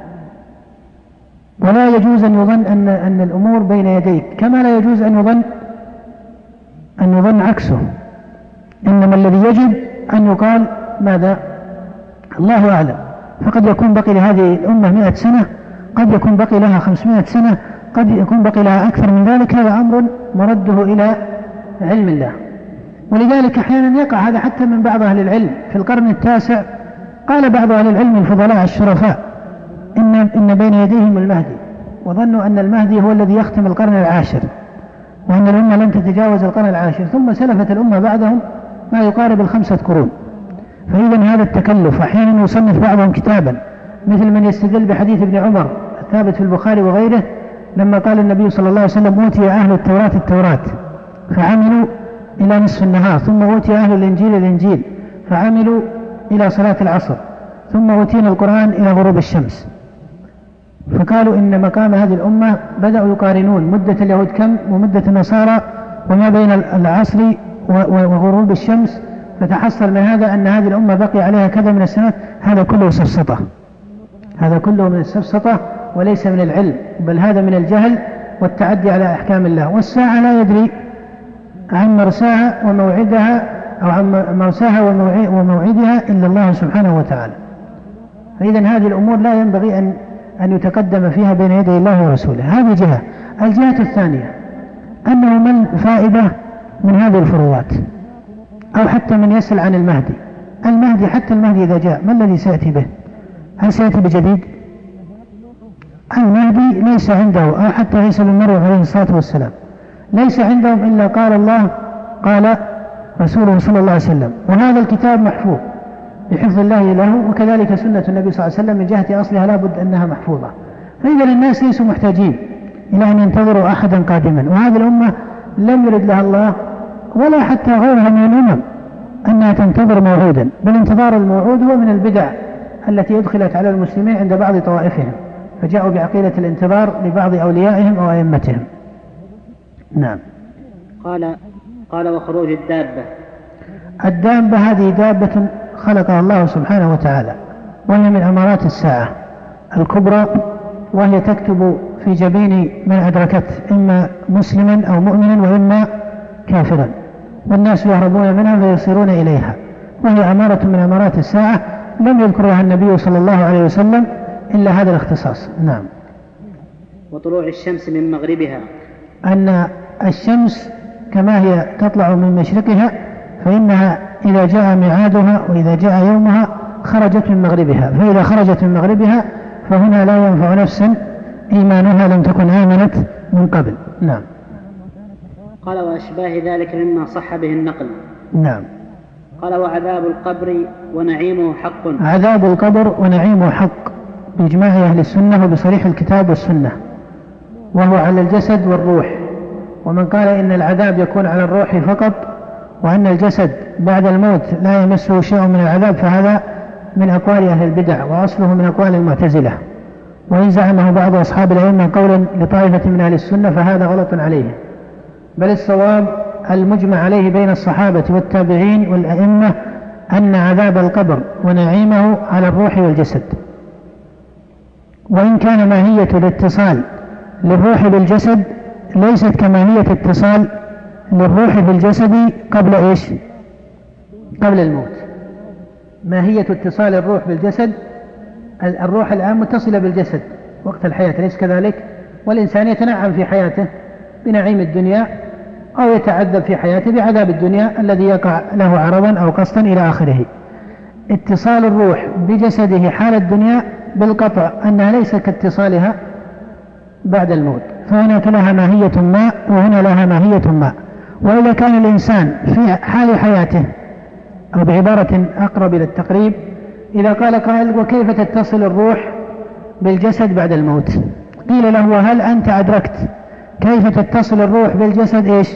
ولا يجوز أن يظن أن, أن الأمور بين يديك، كما لا يجوز أن يظن أن يظن عكسه. إنما الذي يجب أن يقال ماذا؟ الله أعلم. فقد يكون بقي لهذه الأمة مئة سنة، قد يكون بقي لها خمسمائة سنة، قد يكون بقي لها أكثر من ذلك، هذا أمر مرده إلى علم الله. ولذلك أحيانا يقع هذا حتى من بعض أهل العلم. في القرن التاسع قال بعض أهل العلم الفضلاء الشرفاء إن, إن بين يديهم المهدي، وظنوا أن المهدي هو الذي يختم القرن العاشر، وأن الأمة لن تتجاوز القرن العاشر، ثم سلفت الأمة بعدهم ما يقارب الخمسة قرون. فإذا هذا التكلف أحيانا يصنف بعضهم كتابا، مثل من يستدل بحديث ابن عمر الثابت في البخاري وغيره لما قال النبي صلى الله عليه وسلم أوتي أهل التوراة التوراة فعملوا إلى نصف النهار، ثم أوتي أهل الإنجيل الإنجيل فعملوا إلى صلاة العصر، ثم أوتينا القرآن إلى غروب الشمس. فقالوا إن مقام هذه الأمة بدأوا يقارنون مدة اليهود كم ومدة النصارى وما بين العصر وغروب الشمس، فتحصل من هذا أن هذه الأمة بقي عليها كذا من السنوات. هذا كله سفسطة، هذا كله من السفسطة وليس من العلم، بل هذا من الجهل والتعدي على أحكام الله. والساعة لا يدري عن مرساها وموعدها أو عن مرساها وموعدها إلا الله سبحانه وتعالى. فإذا هذه الأمور لا ينبغي أن أن يتقدم فيها بين يدي الله ورسوله. هذه جهة. الجهة الثانية أنه من فائدة من هذه الفروات، أو حتى من يسأل عن المهدي. المهدي حتى المهدي إذا جاء ما الذي سيأتي به؟ هل سيأتي بجديد؟ المهدي ليس عنده، أو حتى عيسى بن مريم عليه الصلاة والسلام ليس عندهم إلا قال الله قال رسوله صلى الله عليه وسلم، وهذا الكتاب محفوظ بحفظ الله له، وكذلك سنة النبي صلى الله عليه وسلم من جهة أصلها لا بد أنها محفوظة. فإذا الناس ليسوا محتاجين إلى أن ينتظروا أحدا قادما، وهذه الأمة لم يرد لها الله ولا حتى غيرها من الأمم أنها تنتظر موعودا، بل انتظار الموعود هو من البدع التي أدخلت على المسلمين عند بعض طوائفهم، فجاءوا بعقيدة الانتظار لبعض أوليائهم أو أئمتهم. نعم. قال قال وخروج الدابة. الدابة هذه دابة خلقها الله سبحانه وتعالى، وهي من أمارات الساعة الكبرى، وهي تكتب في جبين من أدركت إما مسلما أو مؤمنا وإما كافرا، والناس يهربون منها فيصيرون إليها، وهي أمارة من أمارات الساعة لم يذكرها النبي صلى الله عليه وسلم إلا هذا الاختصاص. نعم. وطلوع الشمس من مغربها. أن الشمس كما هي تطلع من مشرقها، فإنها إذا جاء ميعادها وإذا جاء يومها خرجت من مغربها، فإذا خرجت من مغربها فهنا لا ينفع نفسا إيمانها لم تكن آمنت من قبل. نعم. قال وأشباه ذلك مما صح به النقل. نعم. قال وعذاب القبر ونعيمه حق. عذاب القبر ونعيمه حق بإجماع أهل السنة وبصريح الكتاب والسنة، وهو على الجسد والروح. ومن قال إن العذاب يكون على الروح فقط وأن الجسد بعد الموت لا يمسه شيء من العذاب فهذا من أقوال أهل البدع، وأصله من أقوال المعتزلة. وإن زعمه بعض أصحاب العلم قولا لطائفة من أهل السنة فهذا غلط عليه، بل الصواب المجمع عليه بين الصحابة والتابعين والأئمة أن عذاب القبر ونعيمه على الروح والجسد. وإن كان ماهية الاتصال للروح بالجسد ليست كماهية اتصال للروح بالجسد قبل إيش؟ قبل الموت. ماهية اتصال الروح بالجسد، الروح الآن متصلة بالجسد وقت الحياة، ليس كذلك؟ والإنسان يتنعم في حياته بنعيم الدنيا أو يتعذب في حياته بعذاب الدنيا الذي يقع له عرضا أو قصدا إلى آخره. اتصال الروح بجسده حال الدنيا بالقطع أنها ليس كاتصالها بعد الموت، فهناك لها ماهية ما وهنا لها ماهية ما. وإذا كان الإنسان في حال حياته، أو بعبارة أقرب إلى التقريب، إذا قال قائل وكيف تتصل الروح بالجسد بعد الموت؟ قيل له وهل أنت أدركت كيف تتصل الروح بالجسد إيش؟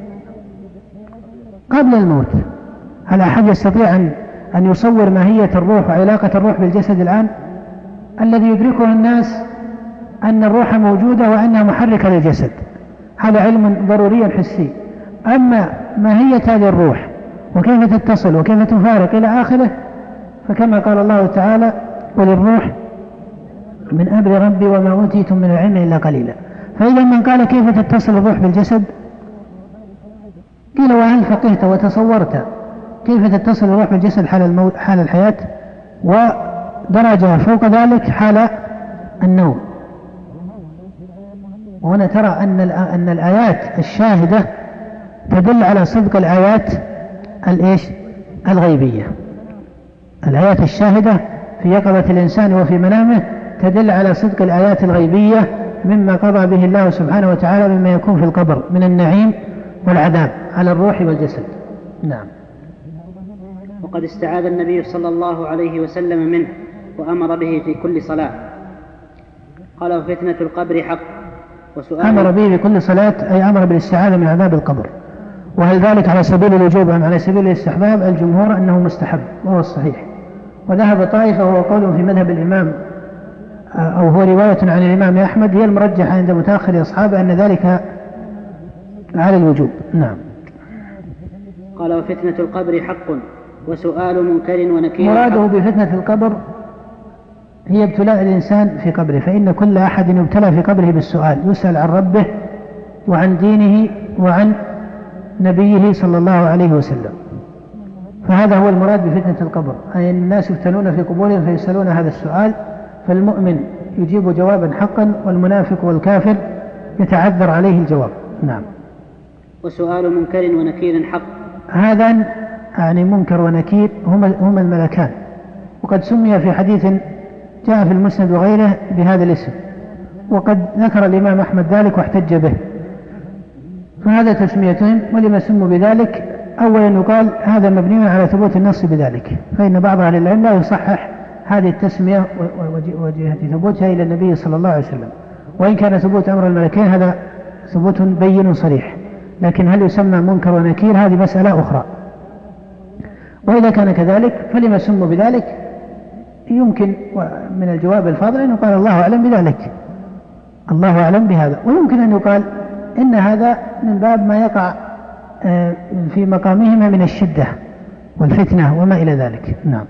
قبل الموت. هل أحد يستطيع أن أن يصور ماهية الروح وعلاقة الروح بالجسد الآن؟ الذي يدركه الناس أن الروح موجودة وأنها محركة للجسد، هذا علم ضروري حسي. أما ماهية هذه الروح وكيف تتصل وكيف تفارق إلى آخره، فكما قال الله تعالى وللروح من أمر ربي وما أوتيتم من العلم إلا قليلا. فإذا من قال كيف تتصل الروح بالجسد، قيل وهل فقهت وتصورت كيف تتصل الروح بالجسد حال الموت حال الحياة، ودرجة فوق ذلك حال النوم. وهنا ترى أن أن الآيات الشاهدة تدل على صدق الآيات الإيش الغيبية. الآيات الشاهدة في يقظة الإنسان وفي منامه تدل على صدق الآيات الغيبية مما قضى به الله سبحانه وتعالى مما يكون في القبر من النعيم والعذاب على الروح والجسد. نعم. وقد استعاذ النبي صلى الله عليه وسلم منه وأمر به في كل صلاة. قال وفتنة القبر حق. وسؤال أمر به في كل صلاة أي أمر بالاستعاذة من عذاب القبر. وهل ذلك على سبيل الوجوب أم على سبيل الاستحباب؟ الجمهور أنه مستحب وهو الصحيح. وذهب طائفة وهو قول في مذهب الإمام أو هو رواية عن الإمام أحمد هي المرجحة عند متأخر أصحابه أن ذلك على الوجوب. نعم. قال وفتنة القبر حق وسؤال منكر ونكير. مراده بفتنة القبر هي ابتلاء الإنسان في قبره، فإن كل أحد يبتلى في قبره بالسؤال، يسأل عن ربه وعن دينه وعن نبيه صلى الله عليه وسلم. فهذا هو المراد بفتنة القبر، أي الناس يفتنون في قبورهم فيسألون هذا السؤال، فالمؤمن يجيب جوابا حقا والمنافق والكافر يتعذر عليه الجواب. نعم. وسؤال منكر ونكير حق. هذا يعني منكر ونكير هما, هما الملكان، وقد سمي في حديث جاء في المسند وغيره بهذا الاسم، وقد ذكر الإمام أحمد ذلك واحتج به. فهذا تسميتهم، ولما سموا بذلك أولا يقال هذا مبني على ثبوت النص بذلك، فإن بعض أهل العلم لا يصحح هذه التسمية وجهة ثبوتها إلى النبي صلى الله عليه وسلم، وإن كان ثبوت أمر الملكين هذا ثبوت بين صريح، لكن هل يسمى منكر ونكير هذه مسألة أخرى. وإذا كان كذلك فلما سموا بذلك يمكن من الجواب الفاضل أن يقال الله أعلم بذلك، الله أعلم بهذا، ويمكن أن يقال إن هذا من باب ما يقع في مقامهما من الشدة والفتنة وما إلى ذلك. نعم.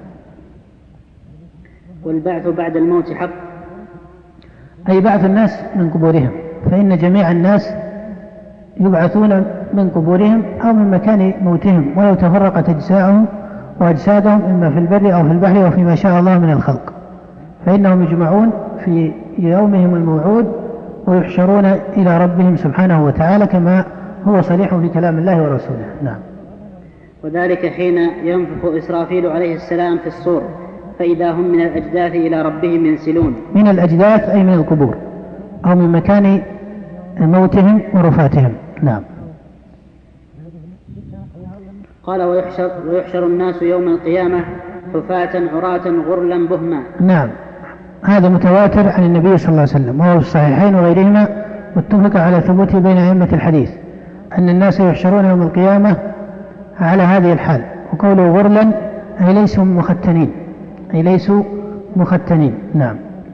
والبعث بعد الموت حق، أي بعث الناس من قبورهم، فإن جميع الناس يبعثون من قبورهم أو من مكان موتهم، ولو تفرقت أجساءهم وأجسادهم إما في البر أو في البحر أو فيما شاء الله من الخلق، فإنهم يجمعون في يومهم الموعود ويحشرون إلى ربهم سبحانه وتعالى كما هو صريح في كلام الله ورسوله. نعم. وذلك حين ينفخ إسرافيل عليه السلام في الصور فإذا هم من الأجداث إلى ربهم ينسلون. من الأجداث أي من القبور أو من مكان موتهم ورفاتهم. نعم. قال ويحشر, ويحشر الناس يوم القيامة حفاة عراة غرلا بهما. نعم، هذا متواتر عن النبي صلى الله عليه وسلم وهو في الصحيحين وغيرهما، واتفق على ثبوته بين أئمة الحديث أن الناس يحشرون يوم القيامة على هذه الحال، وقوله غرلا أي ليسوا مختنين، أي ليسوا مختنين. نعم.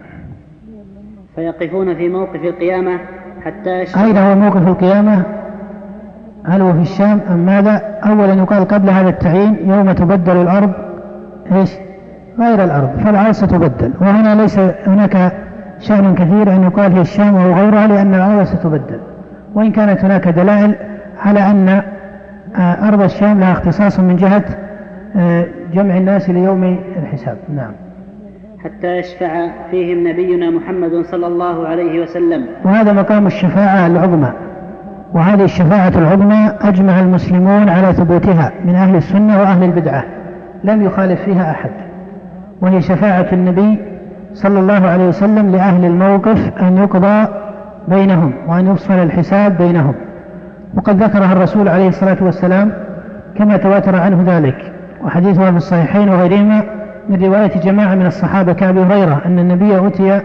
فيقفون في موقف القيامة حتى يشهد. أين هو موقف القيامة؟ هل هو في الشام أم ماذا؟ أولا يقال قبل هذا التعيين يوم تبدل الأرض إيش؟ غير الأرض، فالأرض ستبدل، وهنا ليس هناك شأن كثير أن يقال في الشام أو غيرها لأن الأرض ستبدل، وإن كانت هناك دلائل على أن أرض الشام لها اختصاص من جهة جمع الناس ليوم الحساب. نعم. حتى يشفع فيهم نبينا محمد صلى الله عليه وسلم. وهذا مقام الشفاعة العظمى، وهذه الشفاعة العظمى أجمع المسلمون على ثبوتها من أهل السنة وأهل البدعة، لم يخالف فيها أحد، وهي شفاعة النبي صلى الله عليه وسلم لأهل الموقف أن يقضى بينهم وأن يفصل الحساب بينهم، وقد ذكرها الرسول عليه الصلاة والسلام كما تواتر عنه ذلك، وحديثها في الصحيحين وغيرهما من رواية جماعة من الصحابة كأبي هريرة أن النبي أتي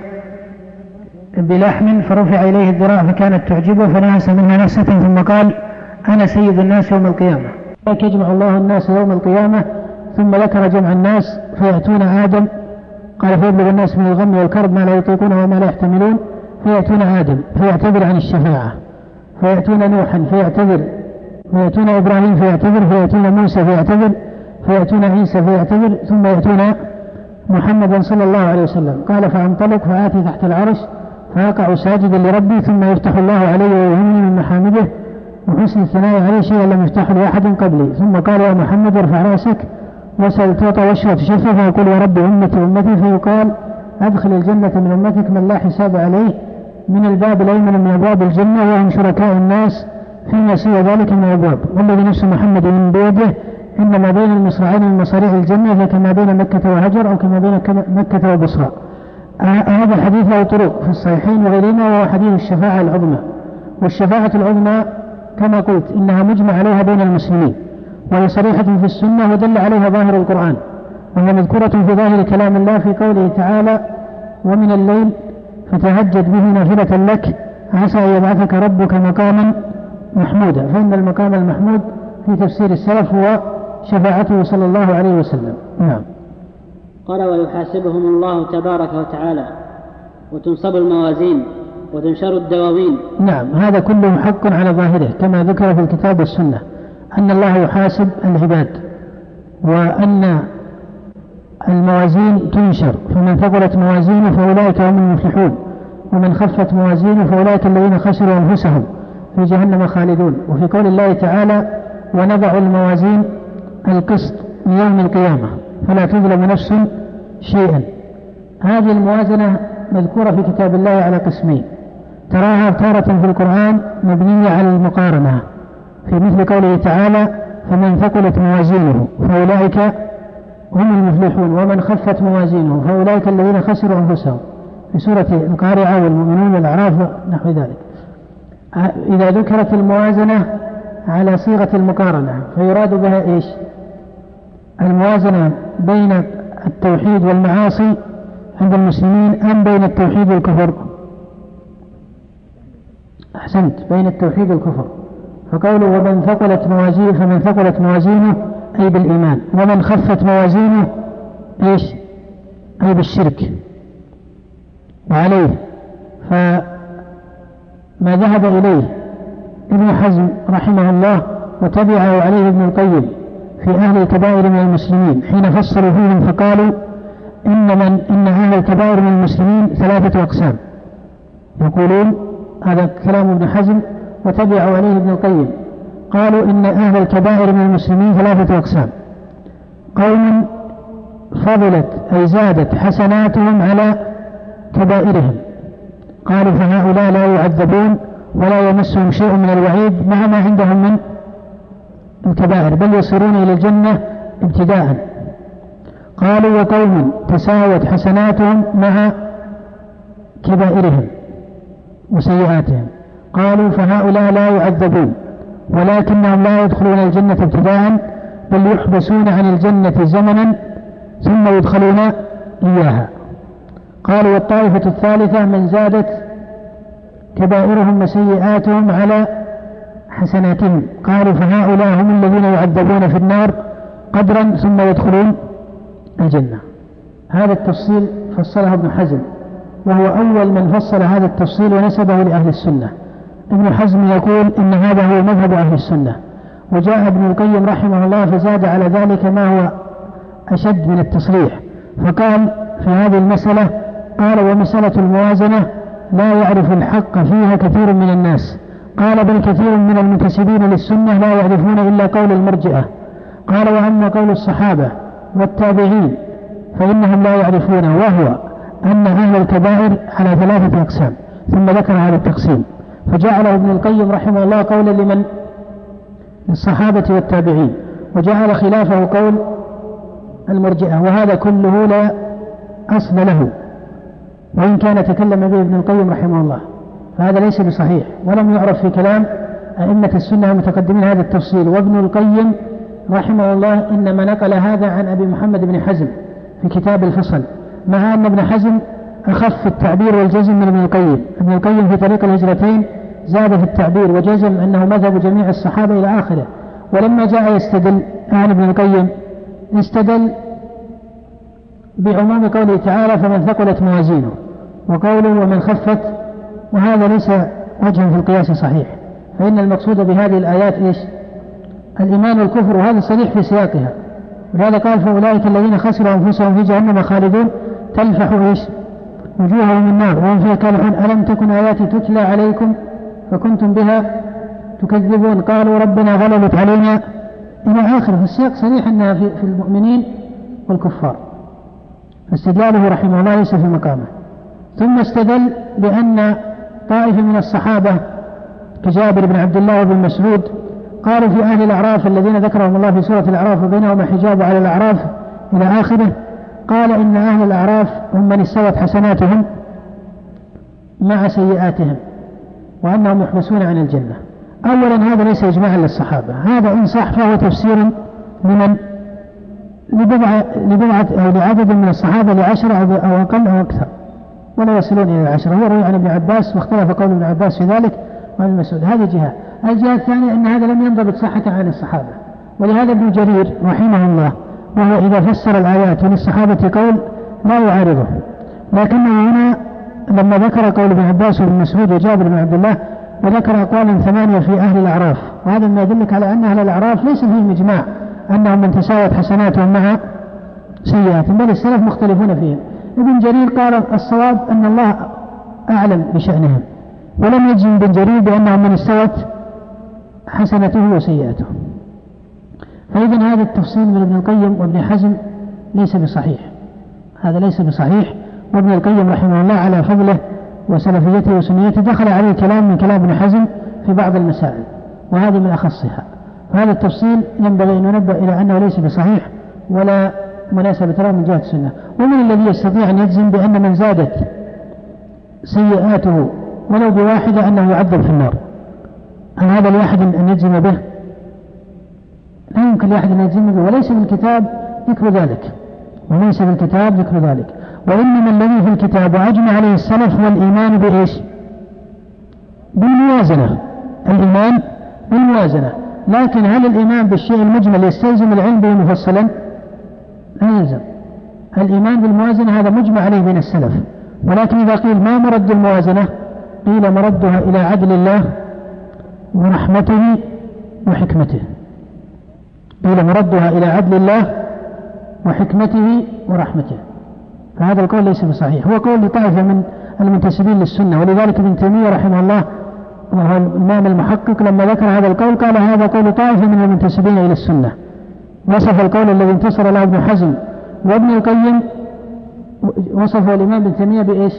بلحم فرفع إليه الذراع فكانت تعجبه فنهس منها نفسة ثم قال أنا سيد الناس يوم القيامة. يجمع الله الناس يوم القيامة، ثم ذكر جمع الناس فيأتون آدم، قال فيبلغ الناس من الغم والكرب ما لا يطيقون وما لا يحتملون، فيأتون آدم فيعتذر عن الشفاعة، فيأتون نوحا فيعتذر، فيأتون إبراهيم فيعتذر، فيأتون موسى فيعتذر، فيأتون عيسى فيعتذر، ثم يأتون محمدا صلى الله عليه وسلم. قال فانطلق فآتي تحت العرش فيقع ساجدا لربي، ثم يفتح الله علي ويهمني من محامده وحسن الثناء عليه شيئا لم يفتح لأحد قبلي، ثم قال يا محمد ارفع رأسك واسأل تعطى واشرب تشفى، فيقول يا رب أمتي أمتي، فيقال أدخل الجنة من أمتك من لا حساب عليه من الباب الأيمن من أبواب الجنة، وهم شركاء الناس فيما سوى ذلك من الأبواب، والذي نفس محمد من بيده إنما بين المصراعين من مصاريع الجنة كما بين مكة وهجر أو كما بين مكة وبصرى. هذا الحديث له طرق في الصحيحين وغيرهما، وهو حديث الشفاعة العظمى. والشفاعة العظمى كما قلت إنها مجمع عليها بين المسلمين، وهي صريحة في السنة ودل عليها ظاهر القرآن، وهي مذكورة في ظاهر كلام الله في قوله تعالى ومن الليل فتهجد به نافلة لك عسى أن يبعثك ربك مقاما محمودا، فإن المقام المحمود في تفسير السلف هو شفاعته صلى الله عليه وسلم. نعم. قال ويحاسبهم الله تبارك وتعالى وتنصب الموازين وتنشر الدواوين. نعم، هذا كله حق على ظاهره كما ذكر في الكتاب والسنة، أن الله يحاسب العباد، وأن الموازين تنشر، فمن ثقلت موازينه فأولئك هم المفلحون، ومن خفت موازينه فأولئك الذين خسروا أنفسهم في جهنم خالدون. وفي قول الله تعالى: ونضع الموازين القسط ليوم القيامة فلا تظلم نفس شيئا. هذه الموازنة مذكورة في كتاب الله على قسمين: تراها تارة في القرآن مبنية على المقارنة، في مثل قوله تعالى: فمن ثقلت موازينه فأولئك هم المفلحون، ومن خفت موازينه فأولئك الذين خسروا أنفسهم، في سورة القارعة والمؤمنون والأعراف نحو ذلك. إذا ذكرت الموازنة على صيغة المقارنة فيراد بها إيش؟ الموازنة بين التوحيد والمعاصي عند المسلمين أم بين التوحيد والكفر؟ أحسنت، بين التوحيد والكفر. فقوله ومن ثقلت موازينه فمن ثقلت موازينه أي بالإيمان، ومن خفت موازينه إيش؟ أي بالشرك. وعليه فما ذهب إليه ابن حزم رحمه الله وتبعه عليه ابن القيم في أهل الكبائر من المسلمين حين فصلوا فيهم فقالوا إن, من إن أهل الكبائر من المسلمين ثلاثة أقسام. يقولون هذا كلام ابن حزم وتبعه عليه ابن القيم، قالوا إن أهل الكبائر من المسلمين ثلاثة أقسام: قوم فضلت أي زادت حسناتهم على كبائرهم، قالوا فهؤلاء لا يعذبون ولا يمسهم شيء من الوعيد مع ما عندهم من الكبائر، بل يصيرون إلى الجنة ابتداء. قالوا وقوم تساوت حسناتهم مع كبائرهم وسيئاتهم، قالوا فهؤلاء لا يعذبون ولكنهم لا يدخلون الجنة ابتداء، بل يحبسون عن الجنة زمنا ثم يدخلون إياها. قالوا والطائفة الثالثة من زادت كبائرهم وسيئاتهم على حسناتهم، قالوا فهؤلاء هم الذين يعذبون في النار قدرا ثم يدخلون الجنة. هذا التفصيل فصله ابن حزم، وهو أول من فصل هذا التفصيل ونسبه لأهل السنة. ابن حزم يقول إن هذا هو مذهب أهل السنة، وجاء ابن القيم رحمه الله فزاد على ذلك ما هو أشد من التصريح، فقال في هذه المسألة، قال ومسألة الموازنة لا يعرف الحق فيها كثير من الناس، قال بل كثير من المنتسبين للسنة لا يعرفون إلا قول المرجئة، قال وأما قول الصحابة والتابعين فإنهم لا يعرفونه، وهو أن أهل الكبائر على ثلاثة أقسام، ثم ذكر هذا التقسيم فجعله ابن القيم رحمه الله قولا لمن؟ للصحابة والتابعين، وجعل خلافه قول المرجئة، وهذا كله لا أصل له، وإن كان تكلم به ابن القيم رحمه الله، فهذا ليس بصحيح، ولم يعرف في كلام أئمة السنة المتقدمين هذا التفصيل. وابن القيم رحمه الله إنما نقل هذا عن أبي محمد بن حزم في كتاب الفصل، مع أن ابن حزم أخف التعبير والجزم من ابن القيم. ابن القيم في طريق الهجرتين زاد في التعبير وجزم أنه مذهب جميع الصحابة إلى آخره. ولما جاء يستدل عن ابن القيم استدل بعموم قوله تعالى فمن ثقلت موازينه، وقوله ومن خفت، وهذا ليس وجها في القياس صحيح، فإن المقصود بهذه الآيات إيش؟ الإيمان والكفر، وهذا صريح في سياقها. ولهذا قال فأولئك الذين خسروا أنفسهم في جهنم خالدون تلفح إيش؟ وجوههم من النار وهم فيها كالحون ألم تكن آياتي تتلى عليكم فكنتم بها تكذبون، قالوا ربنا غلبت علينا إلى آخر. في السياق صريح أنها في, في المؤمنين والكفار، فاستدلاله رحمه الله ليس في مقامه. ثم استدل بأن طائفة من الصحابة كجابر بن عبد الله وابن مسعود قالوا في أهل الأعراف الذين ذكرهم الله في سورة الأعراف وبينهما حجاب على الأعراف إلى آخره، قال إن أهل الأعراف هم من استوت حسناتهم مع سيئاتهم وأنهم يحبسون عن الجنة. أولا هذا ليس إجماعا للصحابة، هذا إن صح فهو تفسير لمن؟ لبضعة, لبضعة أو لعدد من الصحابة، لعشرة أو أقل أو أكثر، ولا يصلون إلى العشرة. هو روي عن ابن عباس واختلف قول ابن عباس في ذلك وعن المسعود. هذه جهة. الجهة الثانية أن هذا لم ينضبط صحة عن الصحابة، ولهذا ابن جرير رحمه الله وهو إذا فسر الآيات وللصحابة قول لا يعارضه، لكنه هنا لما ذكر قول ابن عباس وابن مسعود وجابر بن عبد الله وذكر أقوالا ثمانية في أهل الأعراف وهذا ما يدلك على أن أهل الأعراف ليس فيهم إجماع أنهم من تساوت حسناتهم مع سيئاتهم، بل السلف مختلفون فيهم. ابن جرير قال الصواب أن الله أعلم بشأنهم، ولم يجزم ابن جرير بأنهم من استوت حسنته وسيئاته. فإذن هذا التفصيل من ابن القيم وابن حزم ليس بصحيح، هذا ليس بصحيح. وابن القيم رحمه الله على فضله وسلفيته وسنيته دخل عليه كلام من كلام ابن حزم في بعض المسائل، وهذه من أخصها. فهذا التفصيل ينبغي أن ننبه إلى أنه ليس بصحيح ولا مناسبة له من جهة السنة. ومن الذي يستطيع أن يجزم بأن من زادت سيئاته ولو بواحدة أنه يعذب في النار؟ هل هذا لأحد أن يجزم به؟ لا يمكن لأحد أن يجزم به، وليس في الكتاب ذكر ذلك، وليس في الكتاب ذكر ذلك. وإنما الذي في الكتاب وأجمع عليه السلف هو الإيمان بإيش؟ بالموازنة، الإيمان بالموازنة. لكن هل الإيمان بالشيء المجمل يستلزم العلم به مفصلا؟ لا يلزم. الإيمان بالموازنة هذا مجمع عليه بين السلف، ولكن إذا قيل ما مرد الموازنة؟ قيل مردها إلى عدل الله ورحمته وحكمته. قيل مردها إلى عدل الله وحكمته ورحمته. فهذا القول ليس بصحيح، هو قول لطائفة من المنتسبين للسنة. ولذلك ابن تيمية رحمه الله وهو الإمام المحقق لما ذكر هذا القول قال هذا قول طائفة من المنتسبين إلى السنة. وصف القول الذي انتصر له ابن حزم وابن القيم، وصفه الإمام ابن تيمية بإيش؟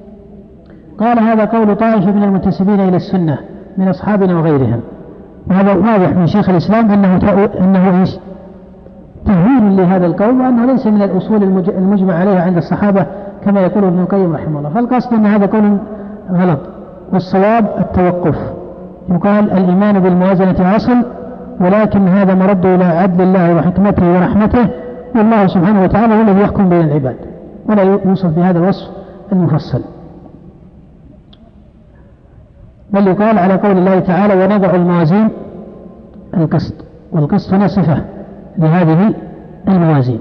قال هذا قول طائفة من المنتسبين إلى السنة من أصحابنا وغيرهم. وهذا واضح من شيخ الإسلام أنه أنه إيش؟ تهويل لهذا القول، وأنه ليس من الأصول المجمع عليها عند الصحابة كما يقول ابن القيم رحمه الله. فالقصد أن هذا قول غلط، والصواب التوقف. يقال الإيمان بالموازنة أصل، ولكن هذا مرد إلى عدل الله وحكمته ورحمته، والله سبحانه وتعالى هو الذي يحكم بين العباد، ولا يوصف بهذا الوصف المفصل. بل يقال على قول الله تعالى ونضع الموازين القسط، والقسط هنا صفة لهذه الموازين.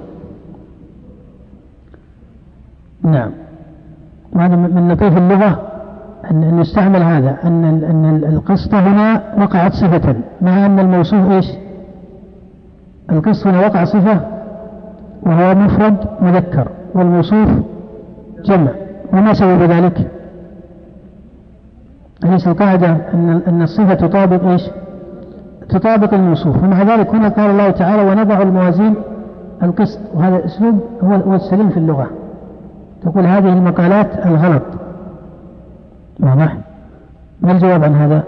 نعم. وهذا من لطيف اللغة أن نستعمل هذا، أن أن القسط هنا وقعت صفة مع أن الموصوف إيش؟ القسط هنا وقع صفة وهو مفرد مذكر، والموصوف جمع. وما سبب ذلك؟ أليس القاعدة أن أن الصفة تطابق إيش؟ تطابق الموصوف. ومع ذلك هنا قال الله تعالى ونضع الموازين القسط، وهذا الأسلوب هو السليم في اللغة. تقول هذه المقالات الغلط. واضح؟ ما الجواب عن هذا؟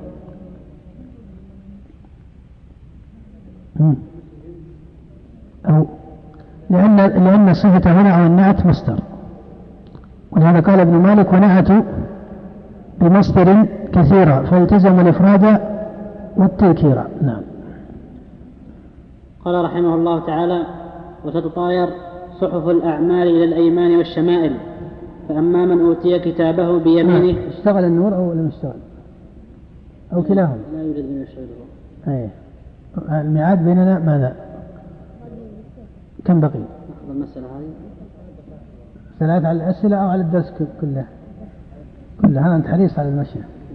أو لأن لأن الصفة هنا أو النعت مصدر، ولهذا قال ابن مالك ونعتوا بمصدر كثيرا فالتزم الإفراد والتذكير. نعم. قال رحمه الله تعالى وتتطاير صحف الأعمال إلى الأيمان والشمائل، فأما من أوتي كتابه بيمينه. آه. اشتغل النور أو لم يشتغل أو كلاهما؟ لا يوجد من يشتغل. أيه. الميعاد بيننا ماذا؟ كم بقي؟ نأخذ المسألة هذه. ثلاث على الأسئلة أو على الدرس كله؟ كلها. أنت حريص على المشي.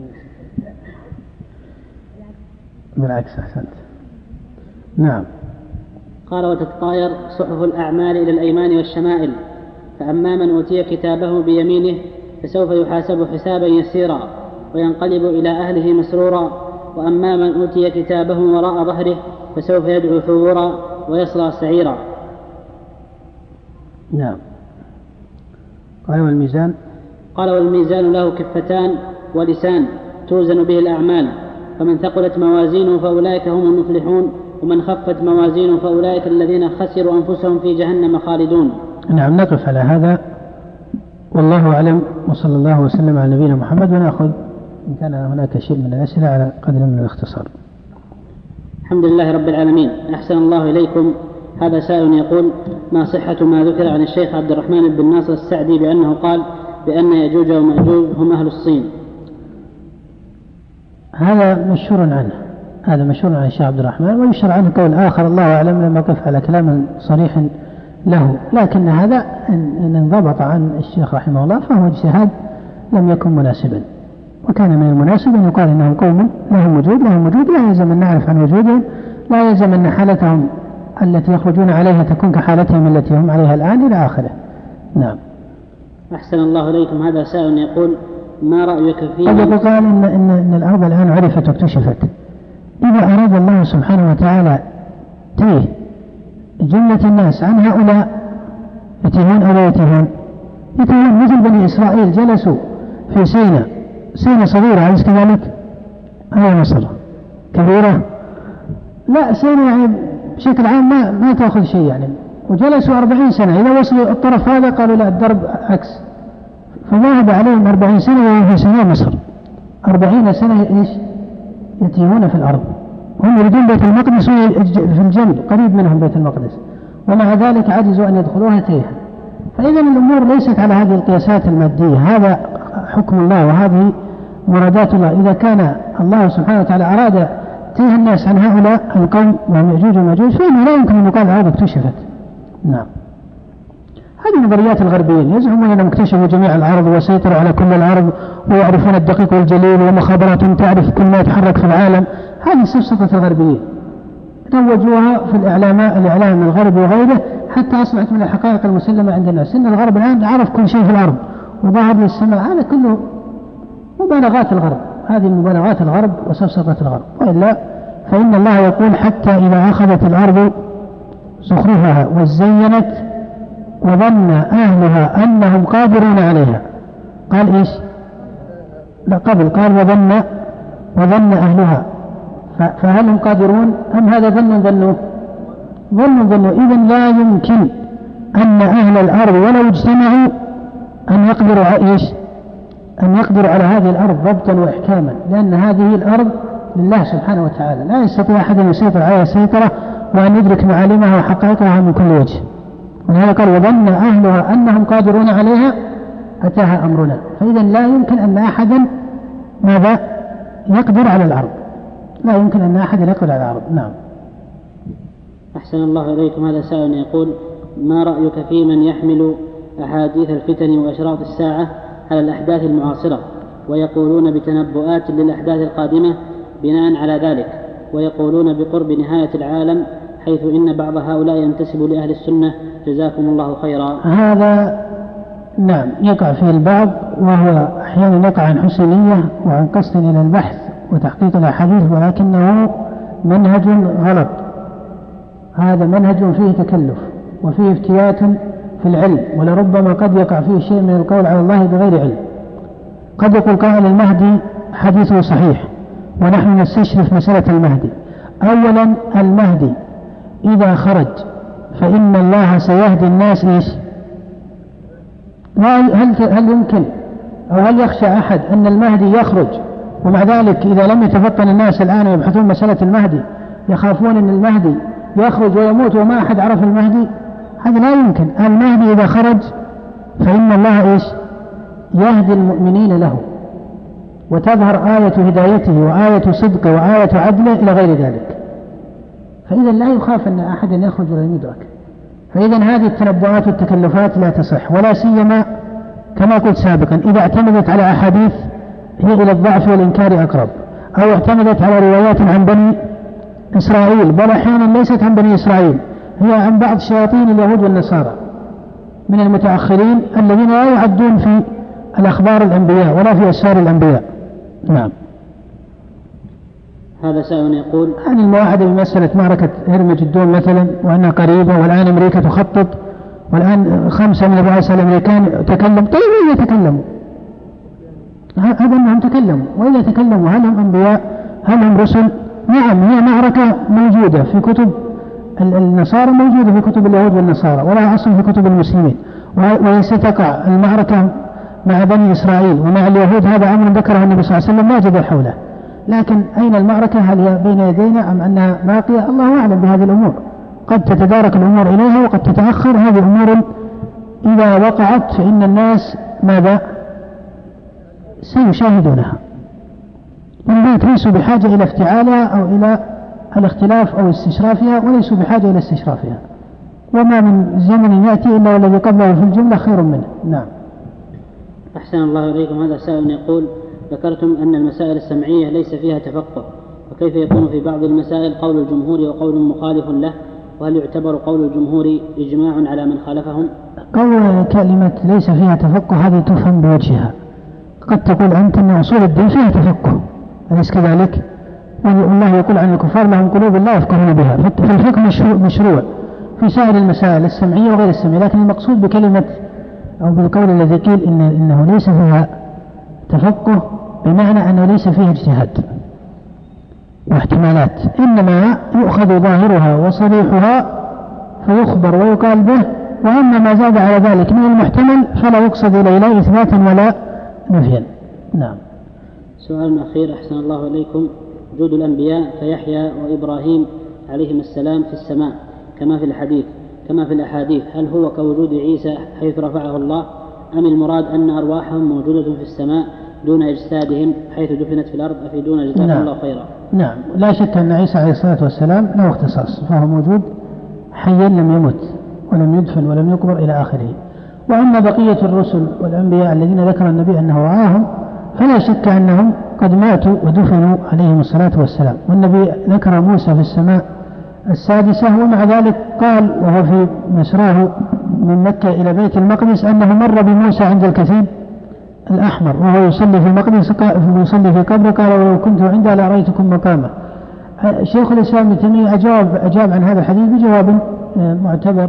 بالعكس أحسنت. نعم. قال وتتطاير صحف الأعمال إلى الأيمان والشمائل، فأما من أوتي كتابه بيمينه فسوف يحاسب حسابا يسيرا وينقلب إلى أهله مسرورا، وأما من أوتي كتابه وراء ظهره فسوف يدعو ثبورا ويصلى سعيرا. نعم. قال والميزان قال والميزان له كفتان ولسان توزن به الأعمال، فمن ثقلت موازينه فأولئك هم المفلحون، ومن خفت موازينه فأولئك الذين خسروا أنفسهم في جهنم خالدون. نعم. نقف على هذا والله أعلم، وصلى الله وسلم على نبينا محمد. ونأخذ إن كان هناك شيء من الأسئلة على قدر من الاختصار. الحمد لله رب العالمين. أحسن الله إليكم. هذا سائل يقول ما صحة ما ذكر عن الشيخ عبد الرحمن بن ناصر السعدي بأنه قال بأن يأجوج ومأجوج هم أهل الصين؟ هذا مشهور عنه، هذا مشهور عن الشيخ عبد الرحمن، ويشهر عنه قول آخر الله أعلم لم أقف على كلام صريح له، لكن هذا إن انضبط عن الشيخ رحمه الله فهو اجتهاد لم يكن مناسبا، وكان من المناسب أن يقال إنهم قوم لهم وجود لهم وجود لا يلزم أن نعرف عن وجودهم، لا يلزم أن حالتهم التي يخرجون عليها تكون كحالتهم التي هم عليها الآن إلى آخره. نعم. أحسن الله إليكم. هذا سائل يقول ما رأيك في قد يقال إن, إن, إن الأرض الآن عرفت واكتشفت. إذا أراد الله سبحانه وتعالى تيه جملة الناس عن هؤلاء يتيهون أو لا يتيهون؟ يتيهون. مثل بني إسرائيل جلسوا في سيناء، سيناء صغيرة أليس كذلك؟ أو مصر كبيرة؟ لا، سيناء يعني بشكل عام ما, ما تأخذ شيء يعني، وجلسوا أربعين سنة. إذا وصلوا الطرف هذا قالوا لا الدرب عكس، فذهب عليهم أربعين سنة وهم في سيناء مصر أربعين سنة إيش يتيهون في الأرض. هم يريدون بيت المقدس في الجنب قريب منهم بيت المقدس، ومع ذلك عجزوا أن يدخلوها تيها. فإذا الأمور ليست على هذه القياسات المادية، هذا حكم الله وهذه مرادات الله. إذا كان الله سبحانه وتعالى أراد تيه الناس عن هؤلاء القوم وهم يأجوج ومأجوج فإنه لا يمكن أن يقال الأرض اكتشفت. نعم. هذه نظريات الغربيين يزعمون أنهم اكتشفوا جميع الأرض وسيطروا على كل الأرض ويعرفون الدقيق والجليل ومخابراتهم تعرف كل ما يتحرك في العالم. هذه سفسطة الغربيين روجوها في الإعلام الإعلام الغربي وغيره حتى أصبحت من الحقائق المسلمة عند الناس إن الغرب الآن عرف كل شيء في الأرض وظهر للسماء. هذا كله مبالغات الغرب، هذه مبالغات الغرب وسفسطة الغرب. وإلا فإن الله يقول حتى إذا أخذت الأرض زخرفها وزينت وظن أهلها أنهم قادرون عليها. قال إيش؟ لا قبل قال وظن وظن أهلها، فهل هم قادرون أم هذا ظن ظنوا ظن ظنوا إذن لا يمكن أن أهل الأرض ولو اجتمعوا أن يقدروا إيش أن يقدروا على هذه الأرض ضبطا وإحكاما، لأن هذه الأرض لله سبحانه وتعالى لا يستطيع أحد أن يسيطر عليها سيطرة وأن يدرك معالمها وحقائقها من كل وجه. ولهذا قال وظن أهلها أنهم قادرون عليها أتاها أمرنا. فإذا لا يمكن أن أحدا ماذا يقدر على الأرض، لا يمكن أن أحد يقدر على الأرض. نعم. أحسن الله إليكم. هذا سائل يقول ما رأيك في من يحمل أحاديث الفتن وأشراط الساعة على الأحداث المعاصرة ويقولون بتنبؤات للأحداث القادمة بناء على ذلك، ويقولون بقرب نهاية العالم، حيث إن بعض هؤلاء ينتسب لأهل السنة جزاكم الله خيرا؟ هذا نعم يقع فيه البعض، وهو أحيانا يقع عن حسن نية وعن قصد إلى البحث وتحقيق الأحاديث، ولكنه منهج غلط. هذا منهج فيه تكلف وفيه افتيات في العلم، ولربما قد يقع فيه شيء من القول على الله بغير علم. قد يقول قائل المهدي حديثه صحيح ونحن نستشرف مسألة المهدي. أولا المهدي إذا خرج فإن الله سيهدي الناس إيش؟ هل, هل يمكن أو هل يخشى أحد أن المهدي يخرج ومع ذلك إذا لم يتفطن الناس الآن يبحثون مسألة المهدي يخافون أن المهدي يخرج ويموت وما أحد عرف المهدي؟ هذا لا يمكن. المهدي إذا خرج فإن الله إيش؟ يهدي المؤمنين له وتظهر آية هدايته وآية صدقه وآية عدله إلى غير ذلك. فإذا لا يخاف أن أحد يخرج ولا يدرك. فإذا هذه التنبؤات والتكلفات لا تصح، ولا سيما كما قلت سابقا إذا اعتمدت على أحاديث هي إلى الضعف والإنكار أقرب، أو اعتمدت على روايات عن بني إسرائيل، بل أحيانا ليست عن بني إسرائيل، هي عن بعض شياطين اليهود والنصارى من المتأخرين الذين لا يعدون في الأخبار الأنبياء ولا في أسفار الأنبياء. نعم. هذا سائل يقول عن المواعدة بمسألة معركة هرمجدون مثلا وأنها قريبة، والآن أمريكا تخطط، والآن خمسة من الرؤساء الأمريكان تكلموا. طيب إذا تكلموا هذا أنهم تكلموا، وإذا تكلموا هل هم أنبياء؟ هل هم رسل؟ نعم، هي معركة موجودة في كتب النصارى، موجودة في كتب اليهود والنصارى، ولا أصل في كتب المسلمين، وستقع المعركة مع بني إسرائيل ومع اليهود. هذا أمر ذكره النبي صلى الله عليه وسلم لا جدل حوله، لكن أين المعركة؟ هل هي بين يدينا أم أنها باقية؟ الله أعلم بهذه الأمور، قد تتدارك الأمور إليها وقد تتأخر. هذه أمور إذا وقعت فإن الناس ماذا؟ سيشاهدونها، من ليسوا بحاجة إلى افتعالها أو إلى الاختلاف أو استشرافها، وليسوا بحاجة إلى استشرافها، وما من زمن يأتي إلا والذي قبله في الجملة خير منه. نعم. أحسن الله إليكم. هذا سائل يقول ذكرتم أن المسائل السمعية ليس فيها تفقه، وكيف يكون في بعض المسائل قول الجمهور وقول مخالف له؟ وهل يعتبر قول الجمهور إجماع على من خالفهم؟ قول كلمة ليس فيها تفقه هذه تفهم بوجهها. قد تقول أنت أن أصول الدين فيها تفقه، أليس كذلك؟ والله يقول عن الكفار لهم قلوب لا يفقهون بها، فالحكم مشروع في سائر المسائل السمعية وغير السمعية، لكن المقصود بكلمة أو بالقول الذي قيل إن إنه ليس فيها تفقه بمعنى أنه ليس فيها اجتهاد واحتمالات، إنما يؤخذ ظاهرها وصريحها فيخبر ويقال به، وأما ما زاد على ذلك من المحتمل فلا يقصد إليه لا إثباتا ولا نفيا. نعم. سؤال أخير أحسن الله إليكم. وجود الأنبياء كيحيى وإبراهيم عليهم السلام في السماء كما في الحديث كما في الأحاديث، هل هو كوجود عيسى حيث رفعه الله، أم المراد أن أرواحهم موجودة في السماء دون أجسادهم حيث دفنت في الأرض أفي دون جزاكم نعم. الله خيرا؟ نعم، لا شك أن عيسى عليه الصلاة والسلام له اختصاص، فهو موجود حيا لم يمت ولم يدفن ولم يقبر إلى آخره. وأما بقية الرسل والأنبياء الذين ذكر النبي أنه رآهم فلا شك أنهم قد ماتوا ودفنوا عليهم الصلاة والسلام. والنبي ذكر موسى في السماء السادسة، ومع ذلك قال وهو في مسراه من مكة إلى بيت المقدس أنه مر بموسى عند الكثيب الأحمر وهو يصلي في المقدس يصلي في قبره، قال ولو كنت عنده لأريتكم مقامه. شيخ الإسلام ابن تيمية أجاب, أجاب عن هذا الحديث بجواب معتبر،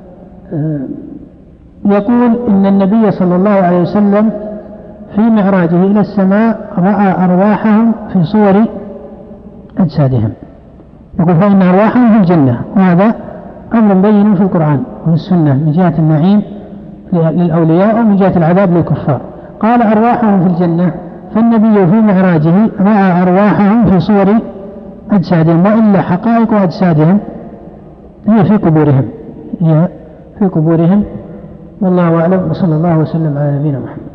يقول إن النبي صلى الله عليه وسلم في معراجه إلى السماء رأى أرواحهم في صور أجسادهم، يقول فإن أرواحهم في الجنة، وهذا أمر بين في القرآن وفي السنة من جهة النعيم للأولياء ومن جهة العذاب للكفار. قال أرواحهم في الجنة، فالنبي في معراجه رأى أرواحهم في صور أجسادهم، وإلا حقائق أجسادهم هي في قبورهم هي في قبورهم والله أعلم، وصلى الله وسلم على نبينا محمد.